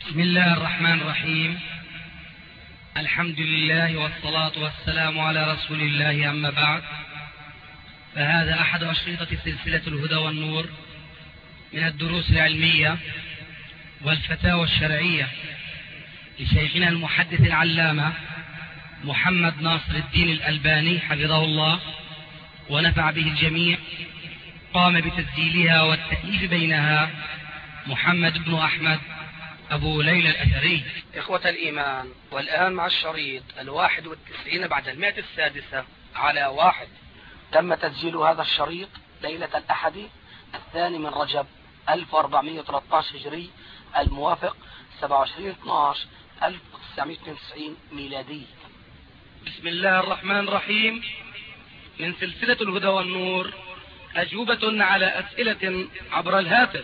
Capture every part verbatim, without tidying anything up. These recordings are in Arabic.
بسم الله الرحمن الرحيم. الحمد لله والصلاة والسلام على رسول الله، أما بعد، فهذا أحد أشرطة سلسلة الهدى والنور من الدروس العلمية والفتاوى الشرعية لشيخنا المحدث العلامة محمد ناصر الدين الألباني حفظه الله ونفع به الجميع. قام بتسجيلها والتأليف بينها محمد بن أحمد أبو ليلى الأثري. إخوة الإيمان، والآن مع الشريط الواحد والتسعين بعد المائة السادسة على واحد. تم تسجيل هذا الشريط ليلة الأحد الثاني من رجب ألف وأربعمائة وثلاثة عشر هجري، الموافق سبعة وعشرين اثني عشر ألف وتسعمائة واثنين وتسعين ميلادي. بسم الله الرحمن الرحيم. من سلسلة الهدى والنور، أجوبة على أسئلة عبر الهاتف.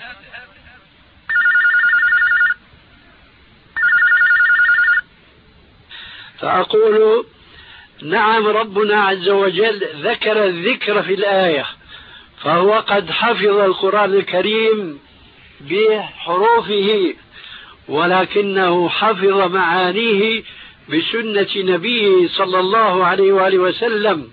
فأقول: نعم، ربنا عز وجل ذكر الذكر في الآية، فهو قد حفظ القرآن الكريم بحروفه، ولكنه حفظ معانيه بسنة نبيه صلى الله عليه وآله وسلم.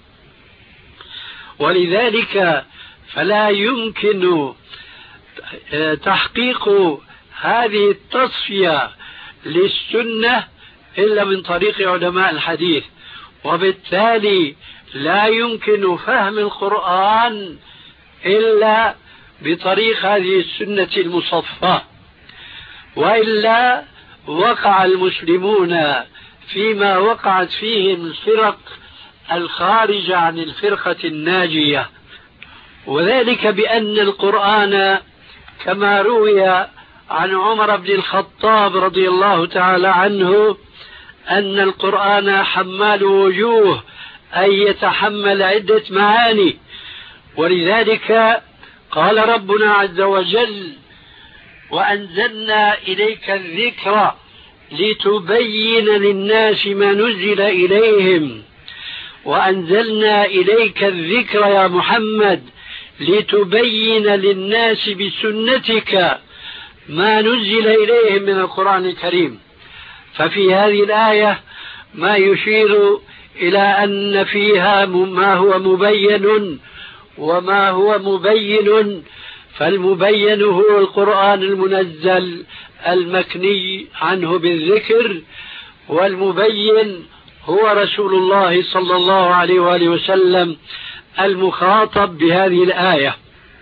ولذلك فلا يمكن تحقيق هذه التصفية للسنة إلا من طريق علماء الحديث، وبالتالي لا يمكن فهم القرآن إلا بطريق هذه السنة المصفاة، وإلا وقع المسلمون فيما وقعت فيهم الفرق الخارجة عن الفرقة الناجية، وذلك بأن القرآن كما روي عن عمر بن الخطاب رضي الله تعالى عنه أن القرآن حمال وجوه، أي يتحمل عدة معاني. ولذلك قال ربنا عز وجل: وأنزلنا إليك الذكر لتبين للناس ما نزل إليهم. وأنزلنا إليك الذكر يا محمد لتبين للناس بسنتك ما نزل إليهم من القرآن الكريم. ففي هذه الآية ما يشير إلى أن فيها ما هو مبين وما هو مبين، فالمبين هو القرآن المنزل المكني عنه بالذكر، والمبين هو رسول الله صلى الله عليه وآله وسلم المخاطب بهذه الآية.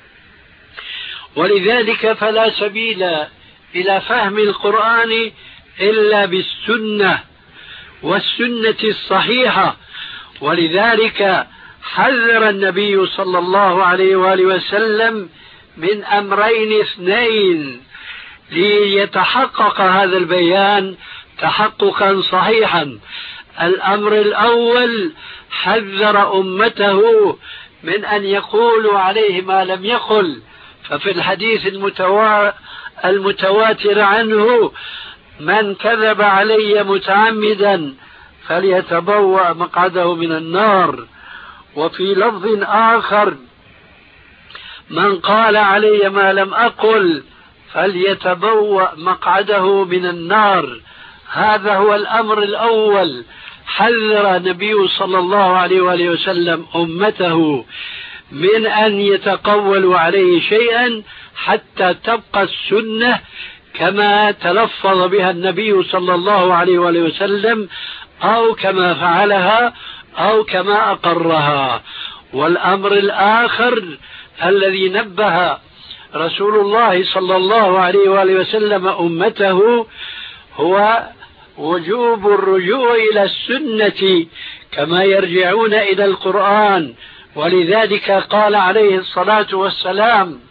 ولذلك فلا سبيل إلى فهم القرآن إلا بالسنة والسنة الصحيحة. ولذلك حذر النبي صلى الله عليه وآله وسلم من أمرين اثنين ليتحقق هذا البيان تحققا صحيحا. الأمر الأول: حذر أمته من أن يقولوا عليه ما لم يقل، ففي الحديث المتوا... المتواتر عنه: من كذب علي متعمدا فليتبوأ مقعده من النار. وفي لفظ آخر: من قال علي ما لم أقل فليتبوأ مقعده من النار. هذا هو الأمر الأول. حذر النبي صلى الله عليه وآله وسلم أمته من أن يتقولوا عليه شيئا حتى تبقى السنة كما تلفظ بها النبي صلى الله عليه وآله وسلم، أو كما فعلها، أو كما أقرها. والأمر الآخر الذي نبه رسول الله صلى الله عليه وآله وسلم أمته هو وجوب الرجوع إلى السنة كما يرجعون إلى القرآن. ولذلك قال عليه الصلاة والسلام: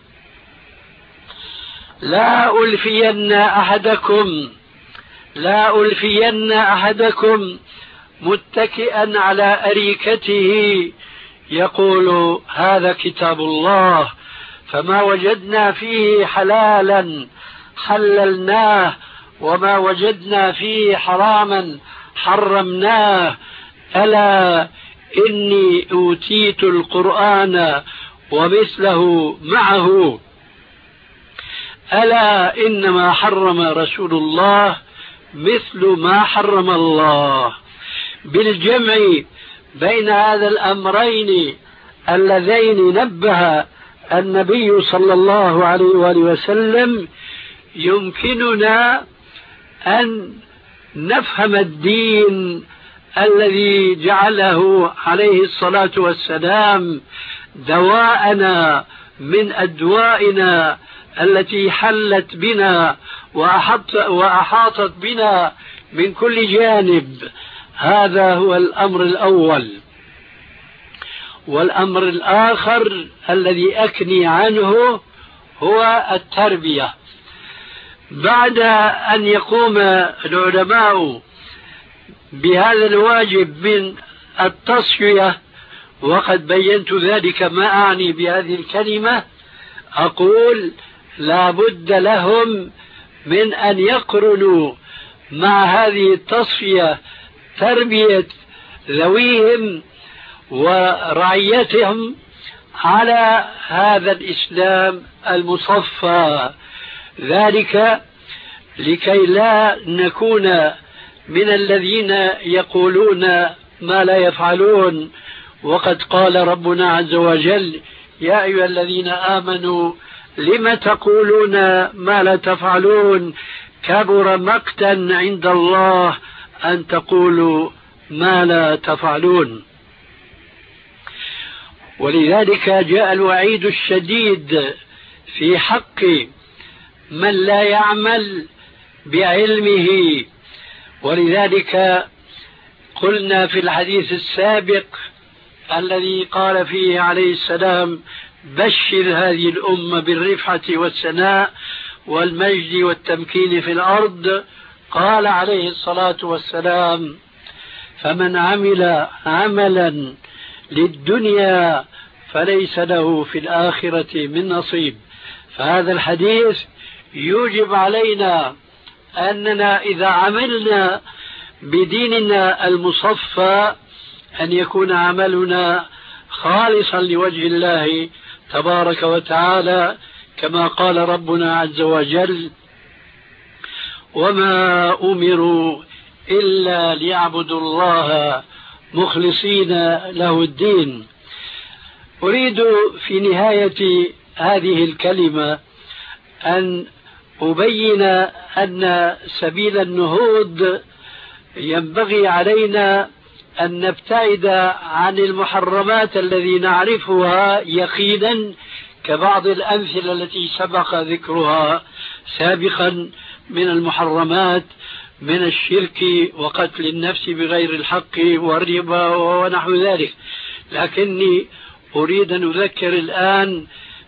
لا ألفين أحدكم لا ألفين أحدكم متكئا على أريكته يقول هذا كتاب الله، فما وجدنا فيه حلالا حللناه، وما وجدنا فيه حراما حرمناه. ألا إني أوتيت القرآن ومثله معه. ألا إنما حرم رسول الله مثل ما حرم الله، بالجمع بين هذا الأمرين اللذين نبه النبي صلى الله عليه وآله وسلم يمكننا أن نفهم الدين الذي جعله عليه الصلاة والسلام دواءنا من أدوائنا التي حلت بنا وأحاطت بنا من كل جانب. هذا هو الأمر الأول. والأمر الآخر الذي أكني عنه هو التربية. بعد أن يقوم العلماء بهذا الواجب من التصفية، وقد بينت ذلك ما أعني بهذه الكلمة، أقول لا بد لهم من أن يقرنوا مع هذه التصفية تربية ذويهم ورعيتهم على هذا الإسلام المصفى، ذلك لكي لا نكون من الذين يقولون ما لا يفعلون. وقد قال ربنا عز وجل: يا أيها الذين آمنوا لم تقولون ما لا تفعلون كبر مقتا عند الله أن تقولوا ما لا تفعلون. ولذلك جاء الوعيد الشديد في حق من لا يعمل بعلمه. ولذلك قلنا في الحديث السابق الذي قال فيه عليه السلام: بشر هذه الأمة بالرفعة والسناء والمجد والتمكين في الأرض. قال عليه الصلاة والسلام: فمن عمل عملا للدنيا فليس له في الآخرة من نصيب. فهذا الحديث يوجب علينا أننا إذا عملنا بديننا المصفى أن يكون عملنا خالصا لوجه الله تبارك وتعالى، كما قال ربنا عز وجل: وما أمروا إلا ليعبدوا الله مخلصين له الدين. أريد في نهاية هذه الكلمة أن أبين أن سبيل النهوض ينبغي علينا أن نبتعد عن المحرمات التي نعرفها يقينا، كبعض الأمثلة التي سبق ذكرها سابقا من المحرمات من الشرك وقتل النفس بغير الحق والربا ونحو ذلك. لكني أريد أن أذكر الآن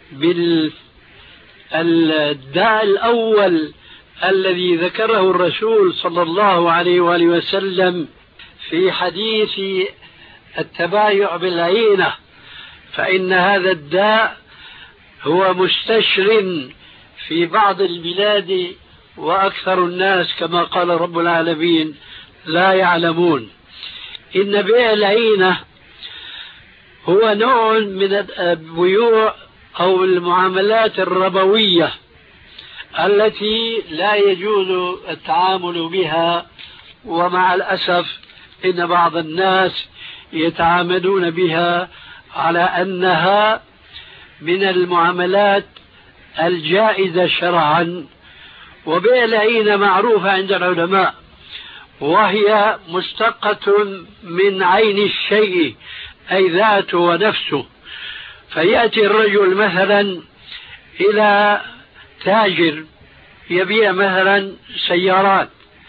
بالداء الأول الذي ذكره الرسول صلى الله عليه وآله وسلم في حديث التبايع بالعينة، فإن هذا الداء هو مستشر في بعض البلاد وأكثر الناس كما قال رب العالمين لا يعلمون. إن بيع العينة هو نوع من البيوع أو المعاملات الربوية التي لا يجوز التعامل بها، ومع الأسف إن بعض الناس يتعاملون بها على أنها من المعاملات الجائزة شرعا. وبيع العينة معروفة عند العلماء، وهي مشتقة من عين الشيء أي ذاته ونفسه. فيأتي الرجل مثلا إلى تاجر يبيع مثلا سيارات،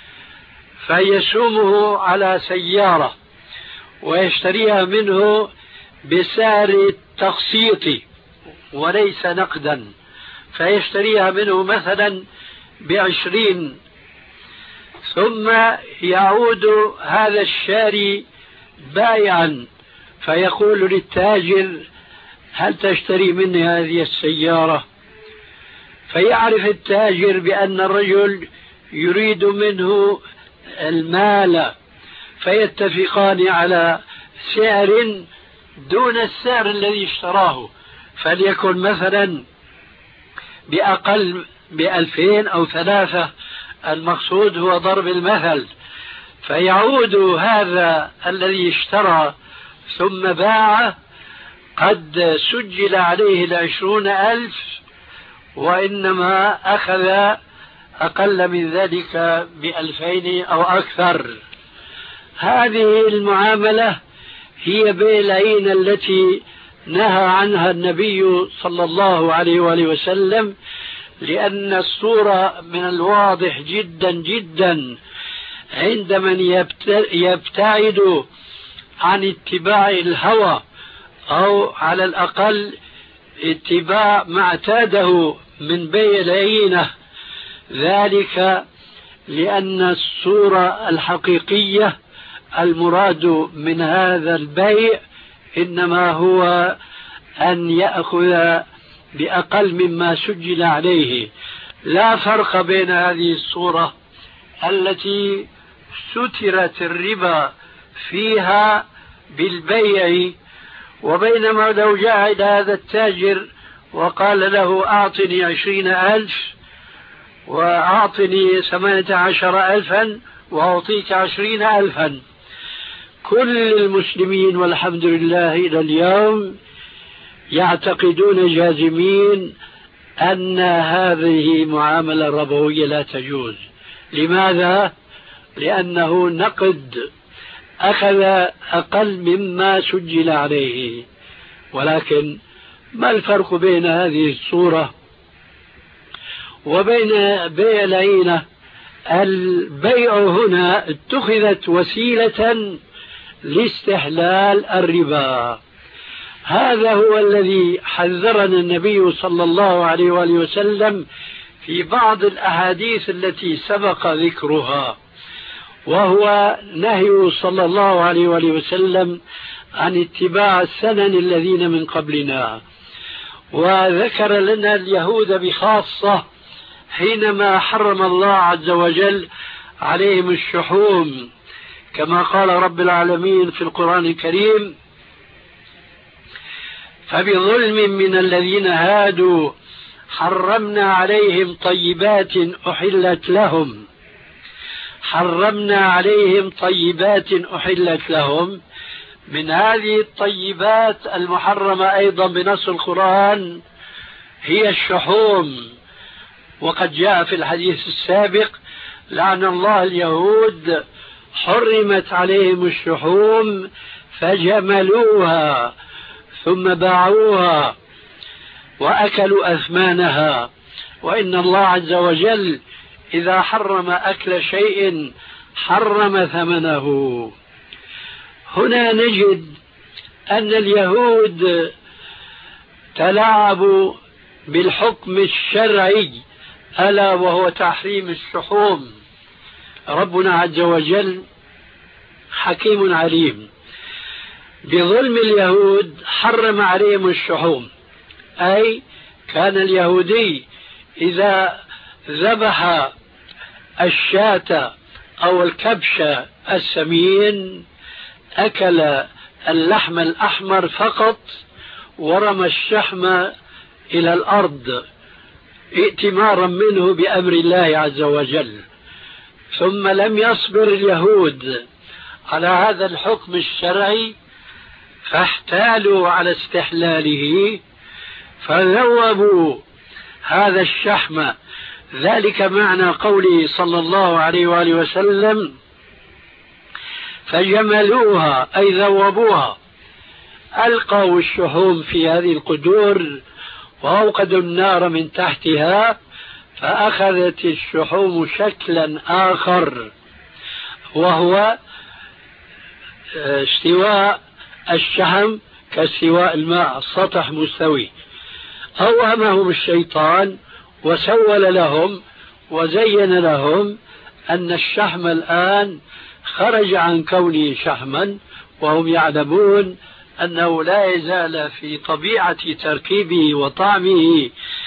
فيسومه على سيارة ويشتريها منه بسعر التقسيط وليس نقدا، فيشتريها منه مثلا بعشرين، ثم يعود هذا الشاري بائعا فيقول للتاجر: هل تشتري مني هذه السيارة؟ فيعرف التاجر بأن الرجل يريد منه المال، فيتفقان على سعر دون السعر الذي اشتراه، فليكن مثلا بأقل بألفين أو ثلاثة، المقصود هو ضرب المثل. فيعود هذا الذي اشترى ثم باع قد سجل عليه العشرون ألف، وإنما أخذ أقل من ذلك بألفين أو أكثر. هذه المعاملة هي بيع العين التي نهى عنها النبي صلى الله عليه وآله وسلم، لأن الصورة من الواضح جدا جدا عند من يبتعد عن اتباع الهوى، أو على الأقل اتباع ما اعتاده من بيع العينة، ذلك لأن الصورة الحقيقية المراد من هذا البيع إنما هو أن يأخذ بأقل مما سجل عليه. لا فرق بين هذه الصورة التي سترت الربا فيها بالبيع، وبينما لو جاء إلى هذا التاجر وقال له أعطني عشرين ألف وأعطني ثمانية عشر ألفا وأعطيك عشرين ألفا، كل المسلمين والحمد لله إلى اليوم يعتقدون جازمين أن هذه معاملة ربوية لا تجوز. لماذا؟ لأنه نقد، أخذ أقل مما سجل عليه. ولكن ما الفرق بين هذه الصورة وبين بيع العينة؟ البيع هنا اتخذت وسيلة لاستحلال الربا. هذا هو الذي حذرنا النبي صلى الله عليه وآله وسلم في بعض الأحاديث التي سبق ذكرها، وهو نهي صلى الله عليه وآله وسلم عن اتباع السنن الذين من قبلنا. وذكر لنا اليهود بخاصة حينما حرم الله عز وجل عليهم الشحوم، كما قال رب العالمين في القرآن الكريم: فبظلم من الذين هادوا حرمنا عليهم طيبات أحلت لهم حرمنا عليهم طيبات أحلت لهم. من هذه الطيبات المحرمة أيضا بنص القرآن هي الشحوم، وقد جاء في الحديث السابق: لعن الله اليهود حرمت عليهم الشحوم فجملوها ثم باعوها وأكلوا أثمانها. وإن الله عز وجل إذا حرم أكل شيء حرم ثمنه. هنا نجد أن اليهود تلاعبوا بالحكم الشرعي ألا وهو تحريم الشحوم. ربنا عز وجل حكيم عليم، بظلم اليهود حرم عليهم الشحوم، أي كان اليهودي إذا ذبح الشاة أو الكبش السمين أكل اللحم الأحمر فقط ورمى الشحم إلى الأرض ائتمارا منه بأمر الله عز وجل. ثم لم يصبر اليهود على هذا الحكم الشرعي فاحتالوا على استحلاله، فذوبوا هذا الشحم. ذلك معنى قوله صلى الله عليه وآله وسلم: فجملوها، أي ذوبوها، ألقوا الشحوم في هذه القدور وأوقدوا النار من تحتها، فأخذت الشحوم شكلا آخر وهو استواء الشحم كاستواء الماء، السطح مستوي. أوهمهم الشيطان وسول لهم وزين لهم أن الشحم الآن خرج عن كونه شحما، وهم يعلمون أنه لا يزال في طبيعة تركيبه وطعمه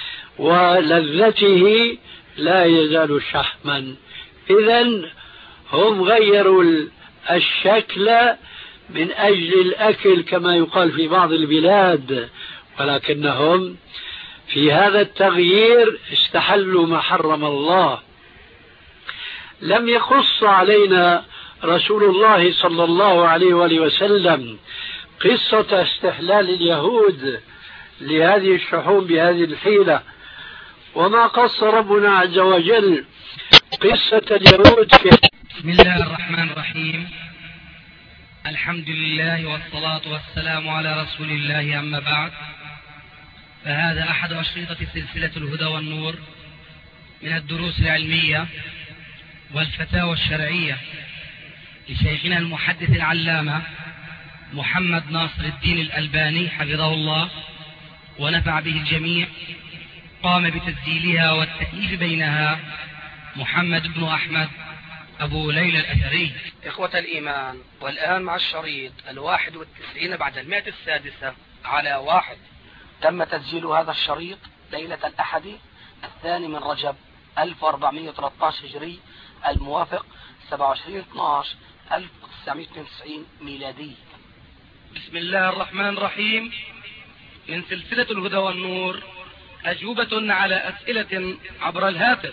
ولذته لا يزال شحما. إذن هم غيروا الشكل من أجل الأكل كما يقال في بعض البلاد، ولكنهم في هذا التغيير استحلوا ما حرم الله. لم يقص علينا رسول الله صلى الله عليه وآله وسلم قصة استحلال اليهود لهذه الشحوم بهذه الحيلة، وما قص ربنا عز وجل قصة اليهود في بسم الله الرحمن الرحيم. الحمد لله والصلاة والسلام على رسول الله، أما بعد، فهذا أحد أشرطة سلسلة الهدى والنور من الدروس العلمية والفتاوى الشرعية لشيخنا المحدث العلامة محمد ناصر الدين الألباني حفظه الله ونفع به الجميع. قام بتسجيلها والتأليف بينها محمد بن أحمد أبو ليلى الأثري. إخوة الإيمان، والآن مع الشريط الواحد والتسعين بعد المائة السادسة على واحد. تم تسجيل هذا الشريط ليلة الأحد الثاني من رجب ألف وأربعمائة وثلاثة عشر هجري، الموافق سبعة وعشرين اثني عشر ألف وتسعمائة واثنين وتسعين ميلادي. بسم الله الرحمن الرحيم. من سلسلة الهدى والنور، أجوبة على أسئلة عبر الهاتف.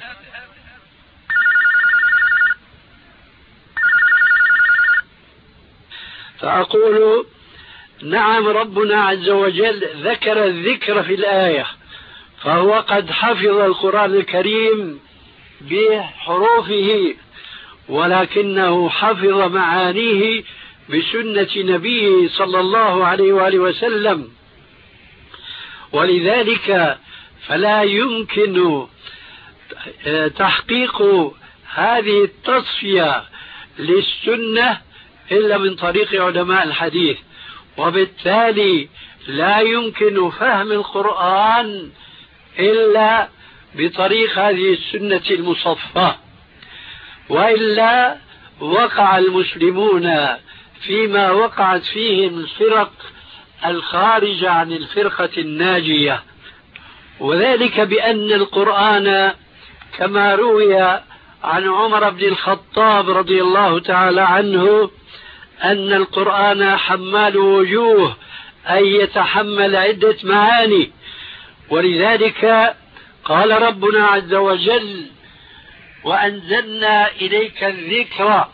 فأقول نعم، ربنا عز وجل ذكر الذكر في الآية، فهو قد حفظ القرآن الكريم بحروفه، ولكنه حفظ معانيه بسنة نبيه صلى الله عليه وآله وسلم. ولذلك فلا يمكن تحقيق هذه التصفية للسنة إلا من طريق علماء الحديث، وبالتالي لا يمكن فهم القرآن إلا بطريق هذه السنة المصفاة، وإلا وقع المسلمون فيما وقعت فيه الفرق الخارجة عن الفرقة الناجية، وذلك بأن القرآن كما روي عن عمر بن الخطاب رضي الله تعالى عنه أن القرآن حمال وجوه، أي يتحمل عدة معاني. ولذلك قال ربنا عز وجل: وأنزلنا إليك الذكر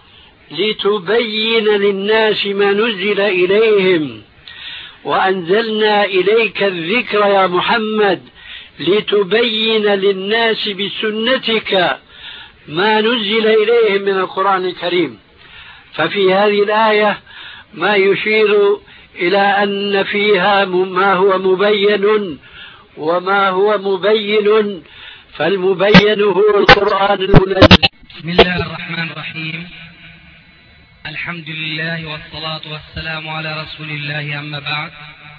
لتبين للناس ما نزل إليهم. وأنزلنا إليك الذكر يا محمد لتبين للناس بسنتك ما نزل إليهم من القرآن الكريم. ففي هذه الآية ما يشير إلى أن فيها ما هو مبين وما هو مبين، فالمبين هو القرآن المنزل. بسم الله الرحمن الرحيم. الحمد لله والصلاة والسلام على رسول الله، أما بعد،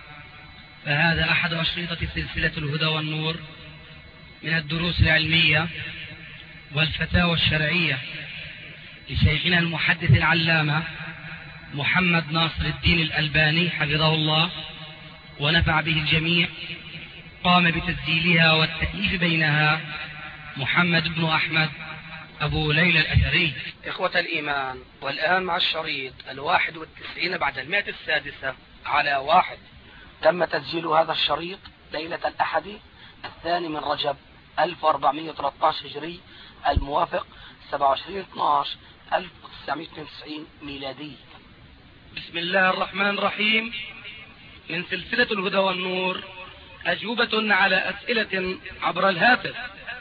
فهذا أحد أشرطة سلسلة الهدى والنور من الدروس العلمية والفتاوى الشرعية لشيخنا المحدث العلامة محمد ناصر الدين الألباني حفظه الله ونفع به الجميع. قام بتسجيلها والتأليف بينها محمد بن أحمد أبو ليلى الأثري. إخوة الإيمان، والآن مع الشريط الواحد والتسعين بعد المائة السادسة على واحد. تم تسجيل هذا الشريط ليلة الأحد الثاني من رجب ألف وأربعمائة وثلاثة عشر هجري، الموافق سبعة وعشرين اثني عشر ألف وتسعمائة واثنين وتسعين ميلادي. بسم الله الرحمن الرحيم. من سلسلة الهدى والنور، أجوبة على أسئلة عبر الهاتف.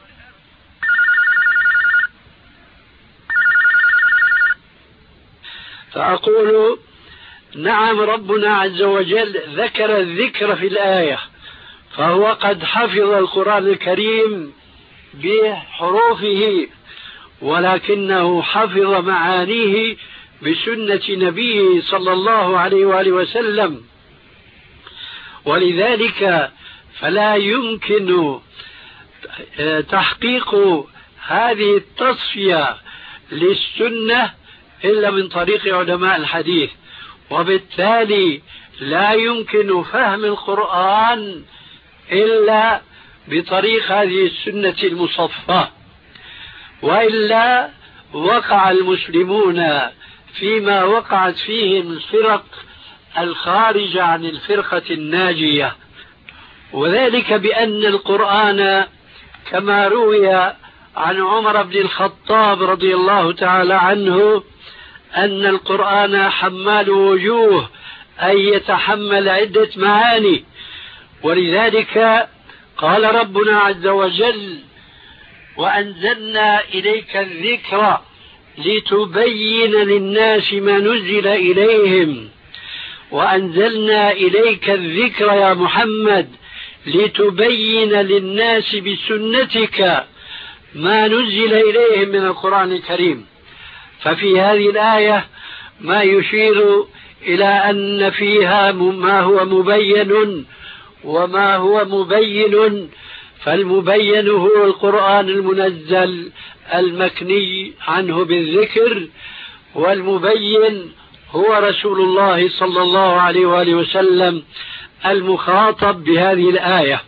فأقول نعم، ربنا عز وجل ذكر الذكر في الآية، فهو قد حفظ القرآن الكريم بحروفه، ولكنه حفظ معانيه بسنة نبيه صلى الله عليه وآله وسلم. ولذلك فلا يمكن تحقيق هذه التصفية للسنة إلا من طريق علماء الحديث، وبالتالي لا يمكن فهم القرآن إلا بطريق هذه السنة المصفاة، وإلا وقع المسلمون فيما وقعت فيه الفرق الخارجة عن الفرقة الناجية، وذلك بأن القرآن كما روي عن عمر بن الخطاب رضي الله تعالى عنه أن القرآن حمال وجوه، أي يتحمل عدة معاني. ولذلك قال ربنا عز وجل: وأنزلنا إليك الذكر لتبين للناس ما نزل إليهم. وأنزلنا إليك الذكر يا محمد لتبين للناس بسنتك ما نزل إليهم من القرآن الكريم. ففي هذه الآية ما يشير إلى أن فيها ما هو مبين وما هو مبين، فالمبين هو القرآن المنزل المكني عنه بالذكر، والمبين هو رسول الله صلى الله عليه وآله وسلم المخاطب بهذه الآية.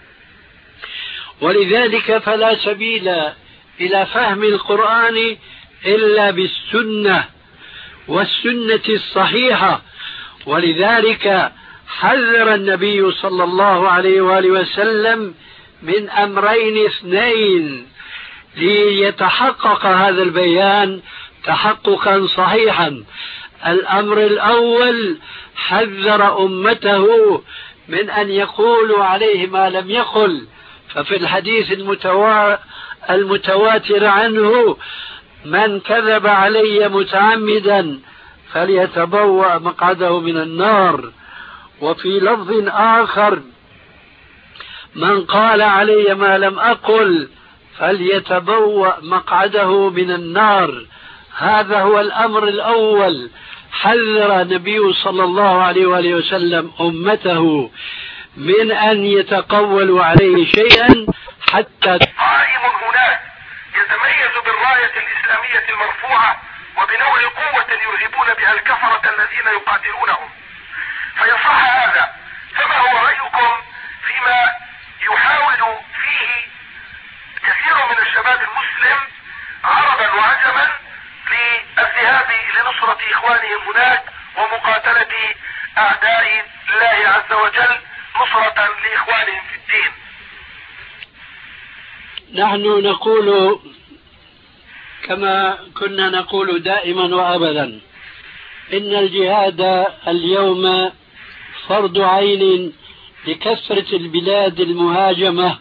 ولذلك فلا سبيل إلى فهم القرآن إلا بالسنة والسنة الصحيحة. ولذلك حذر النبي صلى الله عليه وآله وسلم من أمرين اثنين ليتحقق هذا البيان تحققا صحيحا. الأمر الأول حذر أمته من أن يقولوا عليه ما لم يقل، ففي الحديث المتوا... المتواتر عنه: من كذب علي متعمدا فليتبوأ مقعده من النار. وفي لفظ آخر: من قال علي ما لم أقل فليتبوأ مقعده من النار. هذا هو الأمر الأول. حذر النبي صلى الله عليه وآله وسلم أمته من أن يتقولوا عليه شيئا حتى قائم هناك يتميز بالراية الإسلامية المرفوعة وبنوع قوة يرهبون بها الكفرة الذين يقاتلونهم. فيصح هذا. فما هو رأيكم فيما يحاول فيه كثير من الشباب المسلم عربا وعجما للذهاب لنصرة إخوانهم هناك ومقاتلة أعداء الله عز وجل نصرة لإخوانهم في الدين؟ نحن نقول كما كنا نقول دائما وأبدا: إن الجهاد اليوم فرض عين لكثرة البلاد المهاجمة،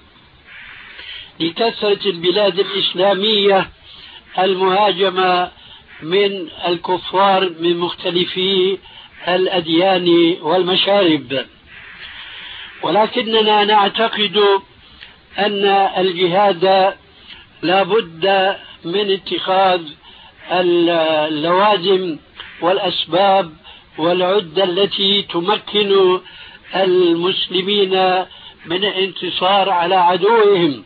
لكثرة البلاد الإسلامية المهاجمة من الكفار من مختلفي الأديان والمشارب. ولكننا نعتقد أن الجهاد لا بد من اتخاذ اللوازم والأسباب والعدة التي تمكن المسلمين من الانتصار على عدوهم.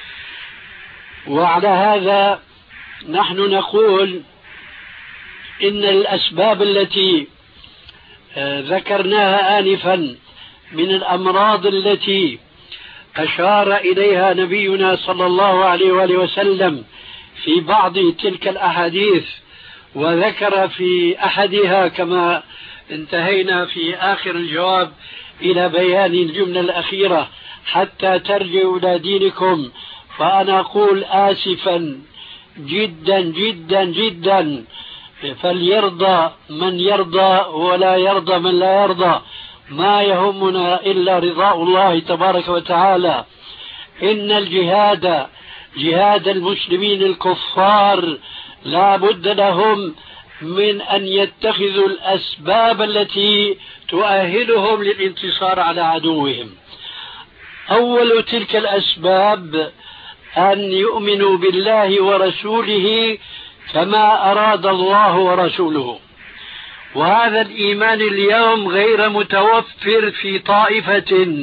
وعلى هذا نحن نقول إن الأسباب التي ذكرناها آنفا من الأمراض التي أشار إليها نبينا صلى الله عليه وآله وسلم في بعض تلك الأحاديث، وذكر في أحدها كما انتهينا في آخر الجواب إلى بيان الجملة الأخيرة: حتى ترجعوا إلى دينكم. فأنا أقول آسفا جدا جدا جدا، فليرضى من يرضى ولا يرضى من لا يرضى، ما يهمنا إلا رضاء الله تبارك وتعالى. إن الجهاد جهاد المسلمين الكفار لا بد لهم من أن يتخذوا الأسباب التي تؤهلهم للانتصار على عدوهم. أول تلك الأسباب أن يؤمنوا بالله ورسوله كما أراد الله ورسوله. وهذا الإيمان اليوم غير متوفر في طائفة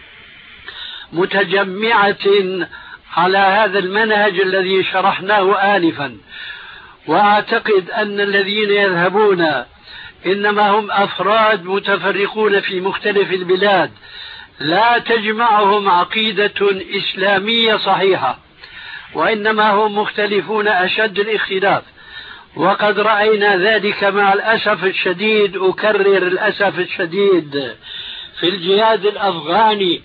متجمعة على هذا المنهج الذي شرحناه آنفا. وأعتقد أن الذين يذهبون إنما هم أفراد متفرقون في مختلف البلاد، لا تجمعهم عقيدة إسلامية صحيحة، وإنما هم مختلفون أشد الاختلاف. وقد رأينا ذلك مع الأسف الشديد، أكرر الأسف الشديد، في الجهاد الأفغاني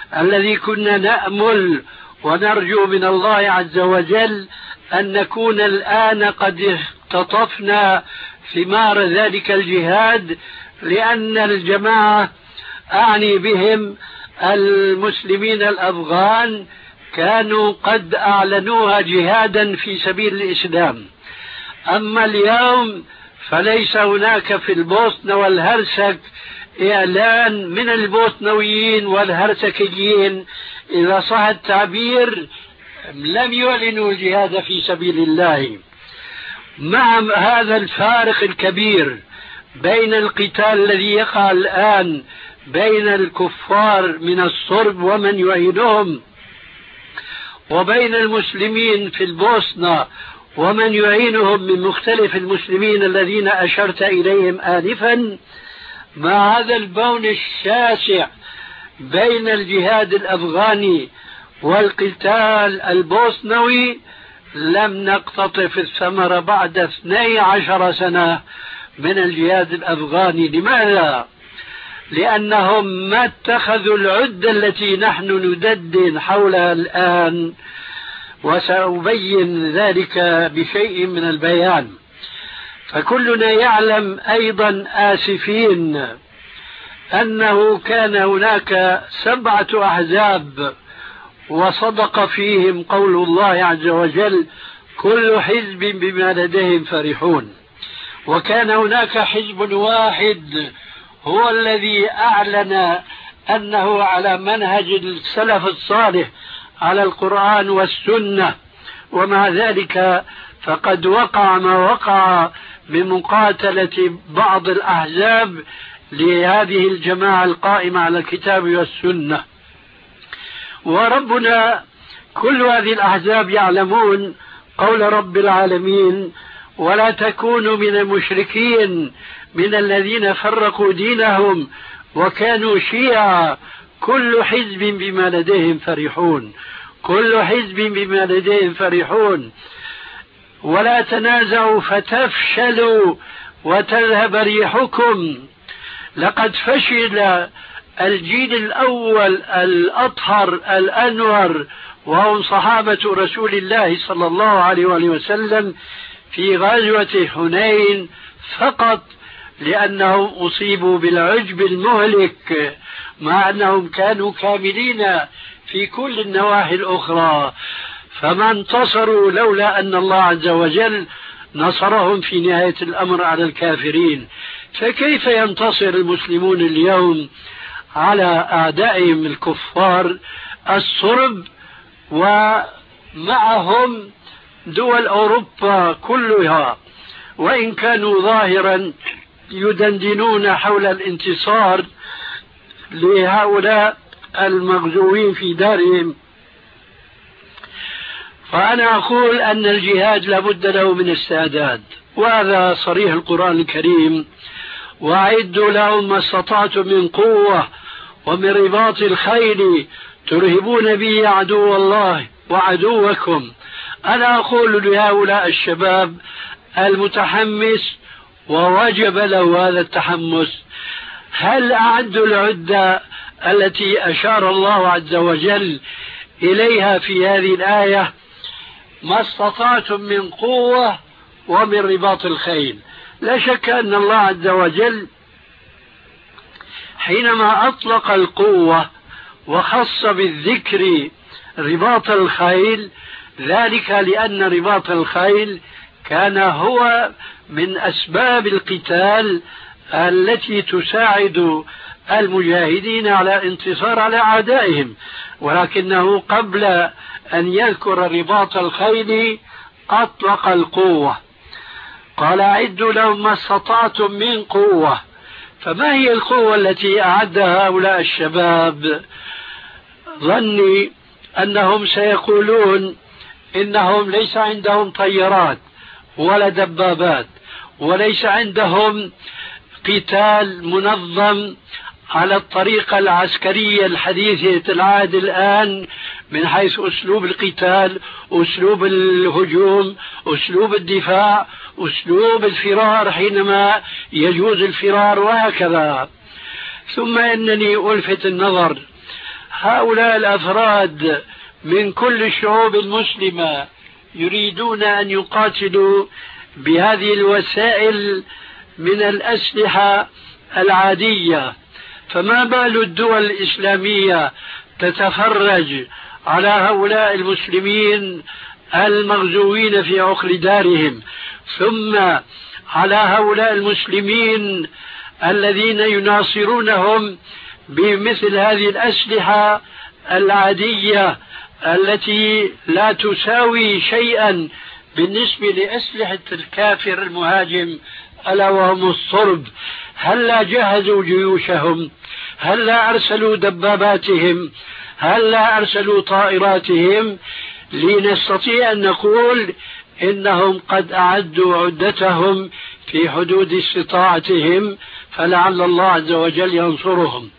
الذي كنا نأمل ونرجو من الله عز وجل أن نكون الآن قد اختطفنا ثمار ذلك الجهاد، لأن الجماعة أعني بهم المسلمين الأفغان كانوا قد أعلنوها جهادا في سبيل الإسلام. أما اليوم فليس هناك في البوسنة والهرسك إعلان من البوسنويين والهرسكيين، إذا صح التعبير لم يعلنوا الجهاد في سبيل الله. مع هذا الفارق الكبير بين القتال الذي يقع الآن بين الكفار من الصرب ومن يعينهم وبين المسلمين في البوسنة ومن يعينهم من مختلف المسلمين الذين أشرت إليهم آنفا، مع هذا البون الشاسع بين الجهاد الأفغاني والقتال البوسنوي لم نقتطف الثمرة بعد اثني عشر سنة من الجهاد الأفغاني. لماذا؟ لأنهم ما اتخذوا العدة التي نحن ندندن حولها الآن، وسأبين ذلك بشيء من البيان. فكلنا يعلم أيضا آسفين أنه كان هناك سبعة أحزاب وصدق فيهم قول الله عز وجل كل حزب بما لديهم فرحون، وكان هناك حزب واحد هو الذي أعلن أنه على منهج السلف الصالح على القرآن والسنة، ومع ذلك فقد وقع ما وقع بمقاتلة بعض الأحزاب لهذه الجماعة القائمة على الكتاب والسنة. وربنا كل هذه الأحزاب يعلمون قول رب العالمين ولا تكونوا من المشركين من الذين فرقوا دينهم وكانوا شيعا كل حزب بما لديهم فرحون، كل حزب بما لديهم فرحون. ولا تنازعوا فتفشلوا وتذهب ريحكم. لقد فشل الجيل الأول الأطهر الأنور وهم صحابة رسول الله صلى الله عليه وسلم في غزوة حنين فقط لأنهم أصيبوا بالعجب المهلك، مع أنهم كانوا كاملين في كل النواحي الأخرى، فما انتصروا لولا أن الله عز وجل نصرهم في نهاية الأمر على الكافرين. فكيف ينتصر المسلمون اليوم على أعدائهم الكفار الصرب ومعهم دول أوروبا كلها، وإن كانوا ظاهرا يدندنون حول الانتصار لهؤلاء المغزوين في دارهم. فأنا أقول أن الجهاد لابد له من استعداد، وهذا صريح القرآن الكريم وأعدوا لهم ما استطعتم من قوة ومن رباط الخيل ترهبون به عدو الله وعدوكم. أنا أقول لهؤلاء الشباب المتحمس ووجب له هذا التحمس، هل أعدوا العدة التي أشار الله عز وجل إليها في هذه الآية؟ ما استطعتم من قوة ومن رباط الخيل. لا شك أن الله عز وجل حينما أطلق القوة وخص بالذكر رباط الخيل ذلك لأن رباط الخيل كان هو من أسباب القتال التي تساعد المجاهدين على انتصار على أعدائهم، ولكنه قبل أن يذكر رباط الخيل أطلق القوة، قال أعدوا لهم ما استطعتم من قوة. فما هي القوة التي أعدها هؤلاء الشباب؟ ظني أنهم سيقولون إنهم ليس عندهم طيارات ولا دبابات وليس عندهم قتال منظم على الطريقة العسكرية الحديثة العهد الآن من حيث أسلوب القتال، أسلوب الهجوم، أسلوب الدفاع، أسلوب الفرار حينما يجوز الفرار، وهكذا. ثم إنني ألفت النظر، هؤلاء الأفراد من كل الشعوب المسلمة يريدون أن يقاتلوا بهذه الوسائل من الأسلحة العادية، فما بال الدول الإسلامية تتفرج على هؤلاء المسلمين المغزوين في عقر دارهم، ثم على هؤلاء المسلمين الذين يناصرونهم بمثل هذه الأسلحة العادية التي لا تساوي شيئا بالنسبة لأسلحة الكافر المهاجم ألا وهم الصرب. هلا جهزوا جيوشهم؟ هلا أرسلوا دباباتهم؟ هلا أرسلوا طائراتهم؟ لنستطيع أن نقول إنهم قد أعدوا عدتهم في حدود استطاعتهم، فلعل الله عز وجل ينصرهم.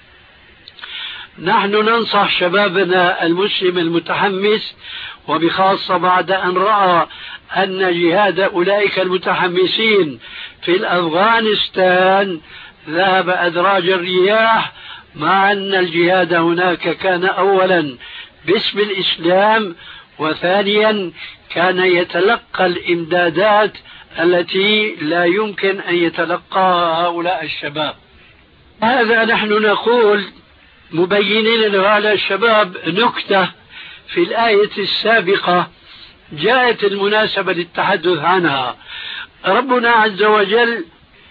نحن ننصح شبابنا المسلم المتحمس، وبخاصة بعد أن رأى أن جهاد أولئك المتحمسين في الأفغانستان ذهب أدراج الرياح، مع أن الجهاد هناك كان أولا باسم الإسلام، وثانيا كان يتلقى الإمدادات التي لا يمكن أن يتلقاها هؤلاء الشباب. هذا نحن نقول مبينين لهؤلاء الشباب نكتة في الآية السابقة جاءت المناسبة للتحدث عنها. ربنا عز وجل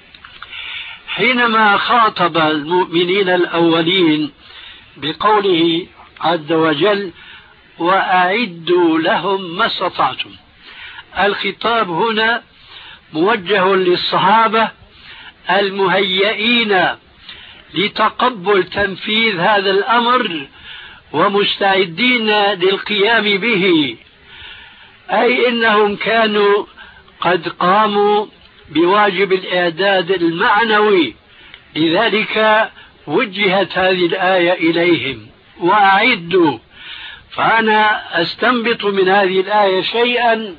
حينما خاطب المؤمنين الأولين بقوله عز وجل وأعدوا لهم ما استطعتم، الخطاب هنا موجه للصحابة المهيئين لتقبل تنفيذ هذا الأمر ومستعدين للقيام به، أي إنهم كانوا قد قاموا بواجب الإعداد المعنوي، لذلك وجهت هذه الآية إليهم وأعدوا. فأنا أستنبط من هذه الآية شيئا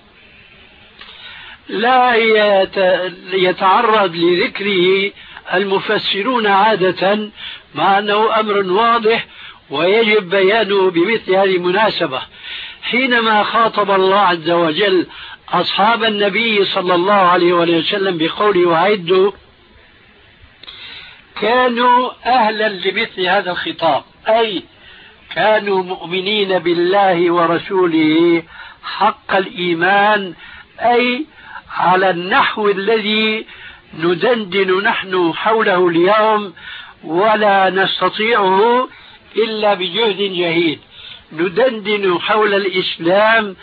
لا يتعرض لذكره المفسرون عادة، مع أنه أمر واضح ويجب بيانه بمثل هذه المناسبة. حينما خاطب الله عز وجل أصحاب النبي صلى الله عليه وسلم بقوله وأعدوا، كانوا أهلا لمثل هذا الخطاب، أي كانوا مؤمنين بالله ورسوله حق الإيمان، أي على النحو الذي ندندن نحن حوله اليوم ولا نستطيعه إلا بجهد جهيد. ندندن حول الإسلام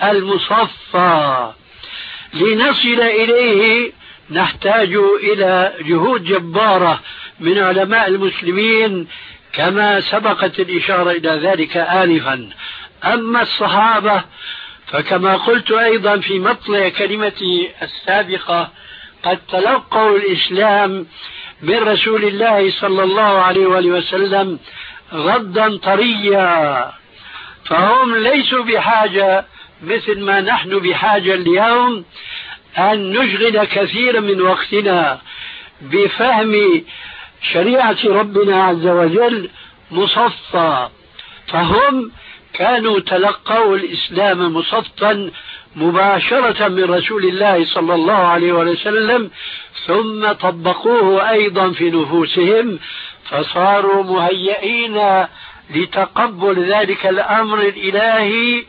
المصفى، لنصل إليه نحتاج إلى جهود جبارة من علماء المسلمين كما سبقت الإشارة إلى ذلك آنفا. أما الصحابة فكما قلت أيضا في مطلع كلمتي السابقة قد تلقوا الإسلام من رسول الله صلى الله عليه وآله وسلم غضا طريا، فهم ليسوا بحاجة مثل ما نحن بحاجة اليوم أن نشغل كثيرا من وقتنا بفهم شريعة ربنا عز وجل مصفى. فهم كانوا تلقوا الإسلام مصفا مباشرة من رسول الله صلى الله عليه وسلم، ثم طبقوه أيضا في نفوسهم، فصاروا مهيئين لتقبل ذلك الأمر الإلهي.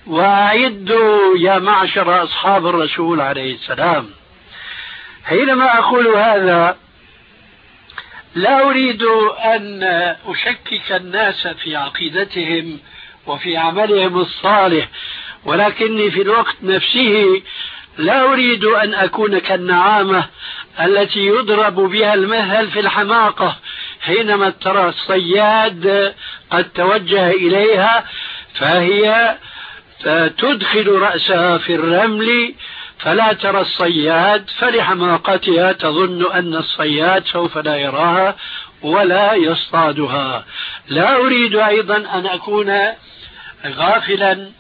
وأعدوا يا معشر أصحاب الرسول عليه السلام. حينما أقول هذا لا أريد أن أشكك الناس في عقيدتهم وفي عملهم الصالح، ولكني في الوقت نفسه لا أريد أن أكون كالنعامة التي يضرب بها المثل في الحماقة، حينما ترى الصياد قد توجه إليها فهي تدخل رأسها في الرمل فلا ترى الصياد، فلحماقتها تظن أن الصياد سوف لا يراها ولا يصطادها. لا أريد أيضا أن أكون غافلا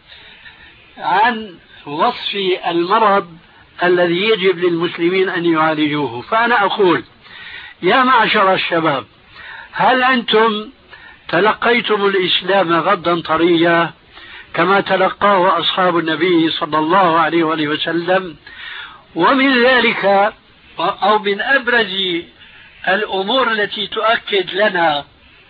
عن وصف المرض الذي يجب للمسلمين أن يعالجوه. فأنا أقول يا معشر الشباب، هل أنتم تلقيتم الإسلام غضا طريا كما تلقاه أصحاب النبي صلى الله عليه وآله وسلم. ومن ذلك أو من أبرز الأمور التي تؤكد لنا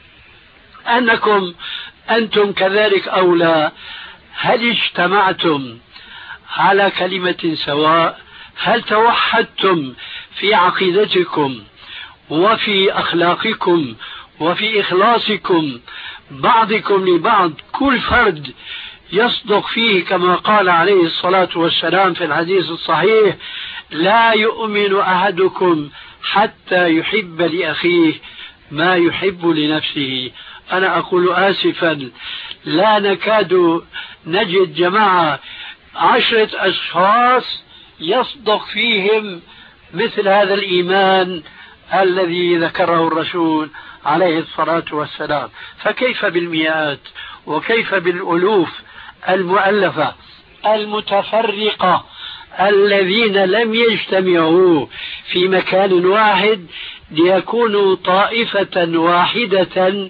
أنكم أنتم كذلك أو لا، هل اجتمعتم على كلمة سواء؟ هل توحدتم في عقيدتكم وفي أخلاقكم وفي إخلاصكم بعضكم لبعض، كل فرد يصدق فيه كما قال عليه الصلاة والسلام في الحديث الصحيح: لا يؤمن أحدكم حتى يحب لأخيه ما يحب لنفسه. أنا أقول آسفا، لا نكاد نجد جماعة عشرة أشخاص يصدق فيهم مثل هذا الإيمان الذي ذكره الرسول عليه الصلاة والسلام، فكيف بالمئات وكيف بالألوف المؤلفة المتفرقة الذين لم يجتمعوا في مكان واحد ليكونوا طائفة واحدة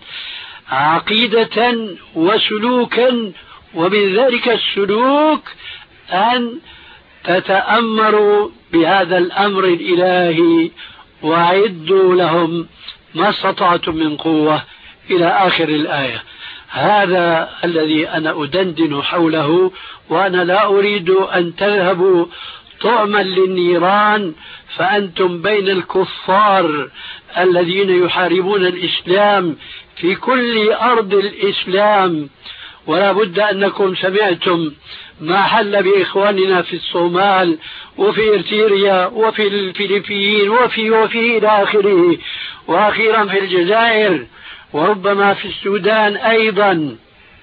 عقيدة وسلوكا، ومن ذلك السلوك أن تتأمروا بهذا الأمر الإلهي وأعدوا لهم ما استطعتم من قوة إلى آخر الآية. هذا الذي أنا أدندن حوله، وأنا لا أريد أن تذهبوا طعما للنيران، فأنتم بين الكفار الذين يحاربون الإسلام في كل أرض الإسلام. ولا بد أنكم سمعتم ما حل بإخواننا في الصومال وفي إرتريا وفي الفلبين وفي وفي إلى آخره، وأخيرا في الجزائر وربما في السودان أيضا.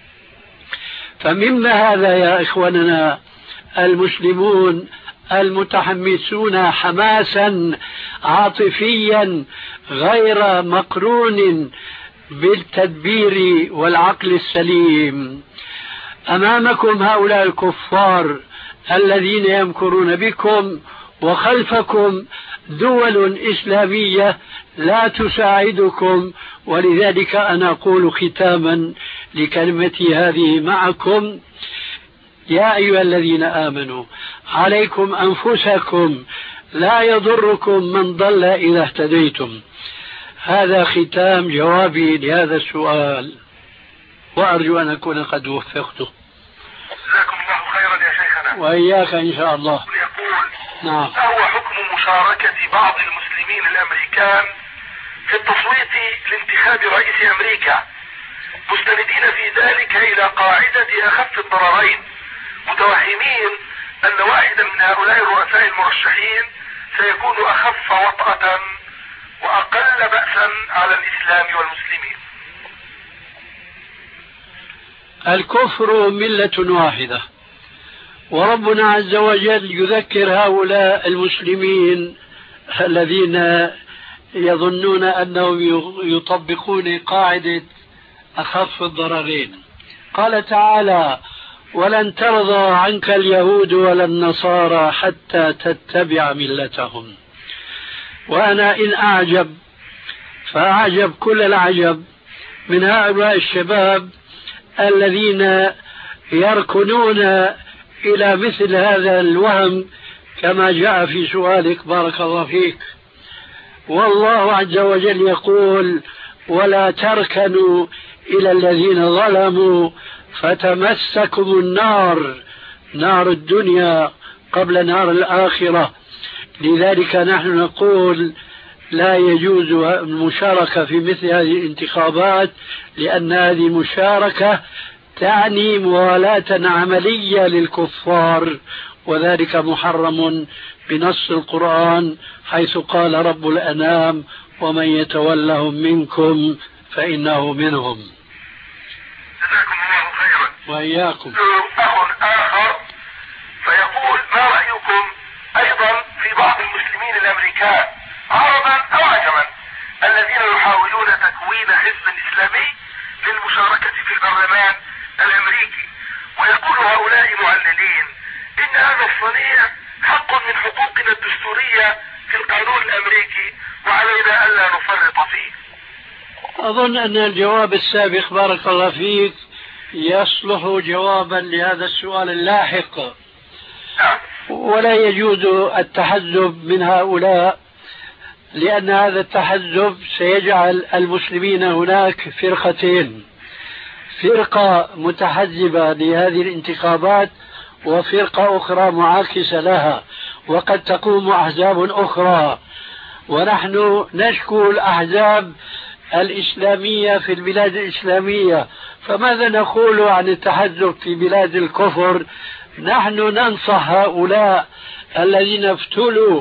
فمما هذا يا إخواننا المسلمون المتحمسون حماسا عاطفيا غير مقرون بالتدبير والعقل السليم، أمامكم هؤلاء الكفار الذين يمكرون بكم، وخلفكم دول إسلامية لا تساعدكم. ولذلك أنا أقول ختاما لكلمتي هذه معكم: يا أيها الذين آمنوا عليكم أنفسكم لا يضركم من ضل إذا اهتديتم. هذا ختام جوابي لهذا السؤال، وأرجو أن أكون قد وفقته. جزاكم الله خيرا يا شيخنا. وإياك إن شاء الله. يقول: نعم. ما هو حكم مشاركة بعض المسلمين الأمريكان في التصويت لانتخاب رئيس أمريكا، مستندين في ذلك إلى قاعدة أخف الضررين، متوهمين أن واحدا من هؤلاء الرؤساء المرشحين سيكون أخف وطأة وأقل بأسا على الإسلام والمسلمين؟ الكفر ملة واحدة، وربنا عز وجل يذكر هؤلاء المسلمين الذين يظنون أنهم يطبقون قاعدة أخف الضررين. قال تعالى: ولن ترضى عنك اليهود ولا النصارى حتى تتبع ملتهم. وأنا إن أعجب فأعجب كل العجب من هؤلاء الشباب الذين يركنون إلى مثل هذا الوهم كما جاء في سؤالك بارك الله فيك. والله عز وجل يقول: ولا تركنوا إلى الذين ظلموا فتمسكم النار، نار الدنيا قبل نار الآخرة. لذلك نحن نقول لا يجوز المشاركة في مثل هذه الانتخابات، لأن هذه مشاركة تعني موالاة عملية للكفار، وذلك محرم بنص القرآن حيث قال رب الأنام: ومن يتولهم منكم فإنه منهم. جزاكم الله خيرا. وإياكم. أخ آخر فيقول: ما رأيكم أيضا في بعض المسلمين الأمريكان عربا أو عجما الذين يحاولون تكوين حزب إسلامي للمشاركة في البرلمان الأمريكي؟ ويقول هؤلاء معللين إن هذا الصنيع حق من حقوقنا الدستورية في القانون الأمريكي، وعلينا ألا نفرط فيه. أظن أن الجواب السابق بارك الله فيك يصلح جوابا لهذا السؤال اللاحق، ولا يجوز التحزب من هؤلاء، لأن هذا التحزب سيجعل المسلمين هناك فرقتين: فرقة متحزبة لهذه الانتخابات وفرقة أخرى معاكسة لها، وقد تقوم أحزاب أخرى، ونحن نشكو الأحزاب الإسلامية في البلاد الإسلامية، فماذا نقول عن التحزب في بلاد الكفر؟ نحن ننصح هؤلاء الذين ابتلوا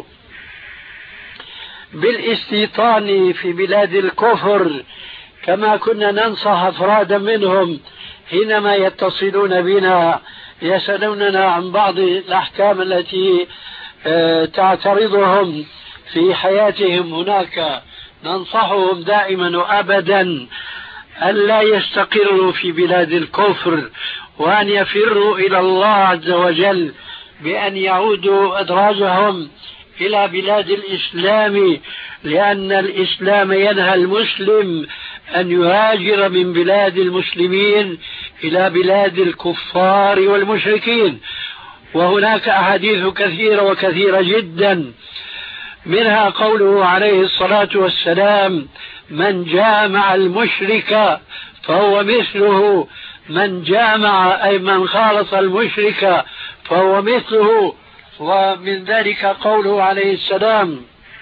بالاستيطان في بلاد الكفر كما كنا ننصح أفرادا منهم حينما يتصلون بنا يسألوننا عن بعض الأحكام التي تعترضهم في حياتهم هناك. ننصحهم دائما وأبدا أن لا يستقروا في بلاد الكفر، وأن يفروا إلى الله عز وجل بأن يعودوا أدراجهم إلى بلاد الإسلام، لأن الإسلام ينهى المسلم أن يهاجر من بلاد المسلمين إلى بلاد الكفار والمشركين. وهناك أحاديث كثيرة وكثيرة جدا، منها قوله عليه الصلاة والسلام: من جامع المشرك فهو مثله، من جامع أي من خالط المشرك فهو مثله. ومن ذلك قوله عليه السلام: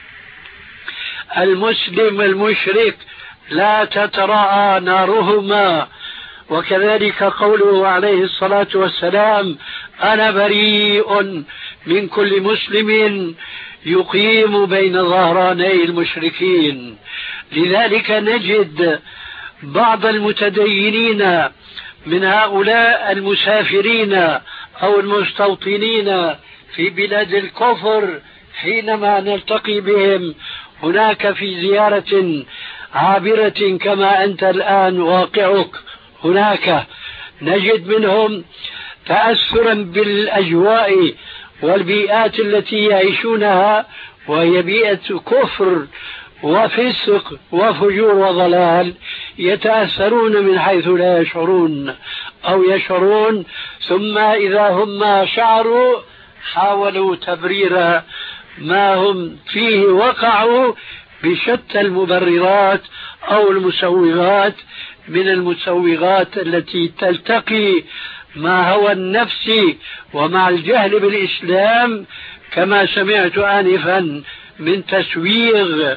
المسلم المشرك لا تتراءى نارهما. وكذلك قوله عليه الصلاة والسلام: أنا بريء من كل مسلم يقيم بين ظهراني المشركين. لذلك نجد بعض المتدينين من هؤلاء المسافرين أو المستوطنين في بلاد الكفر حينما نلتقي بهم هناك في زيارة عابرة كما أنت الآن واقعك هناك، نجد منهم تأثرا بالأجواء والبيئات التي يعيشونها، وهي بيئة كفر وفسق وفجور وضلال، يتأثرون من حيث لا يشعرون أو يشعرون، ثم إذا هم شعروا حاولوا تبرير ما هم فيه، وقعوا بشتى المبررات أو المسوغات من المسوغات التي تلتقي مع هوى النفس ومع الجهل بالإسلام، كما سمعت آنفا من تسويغ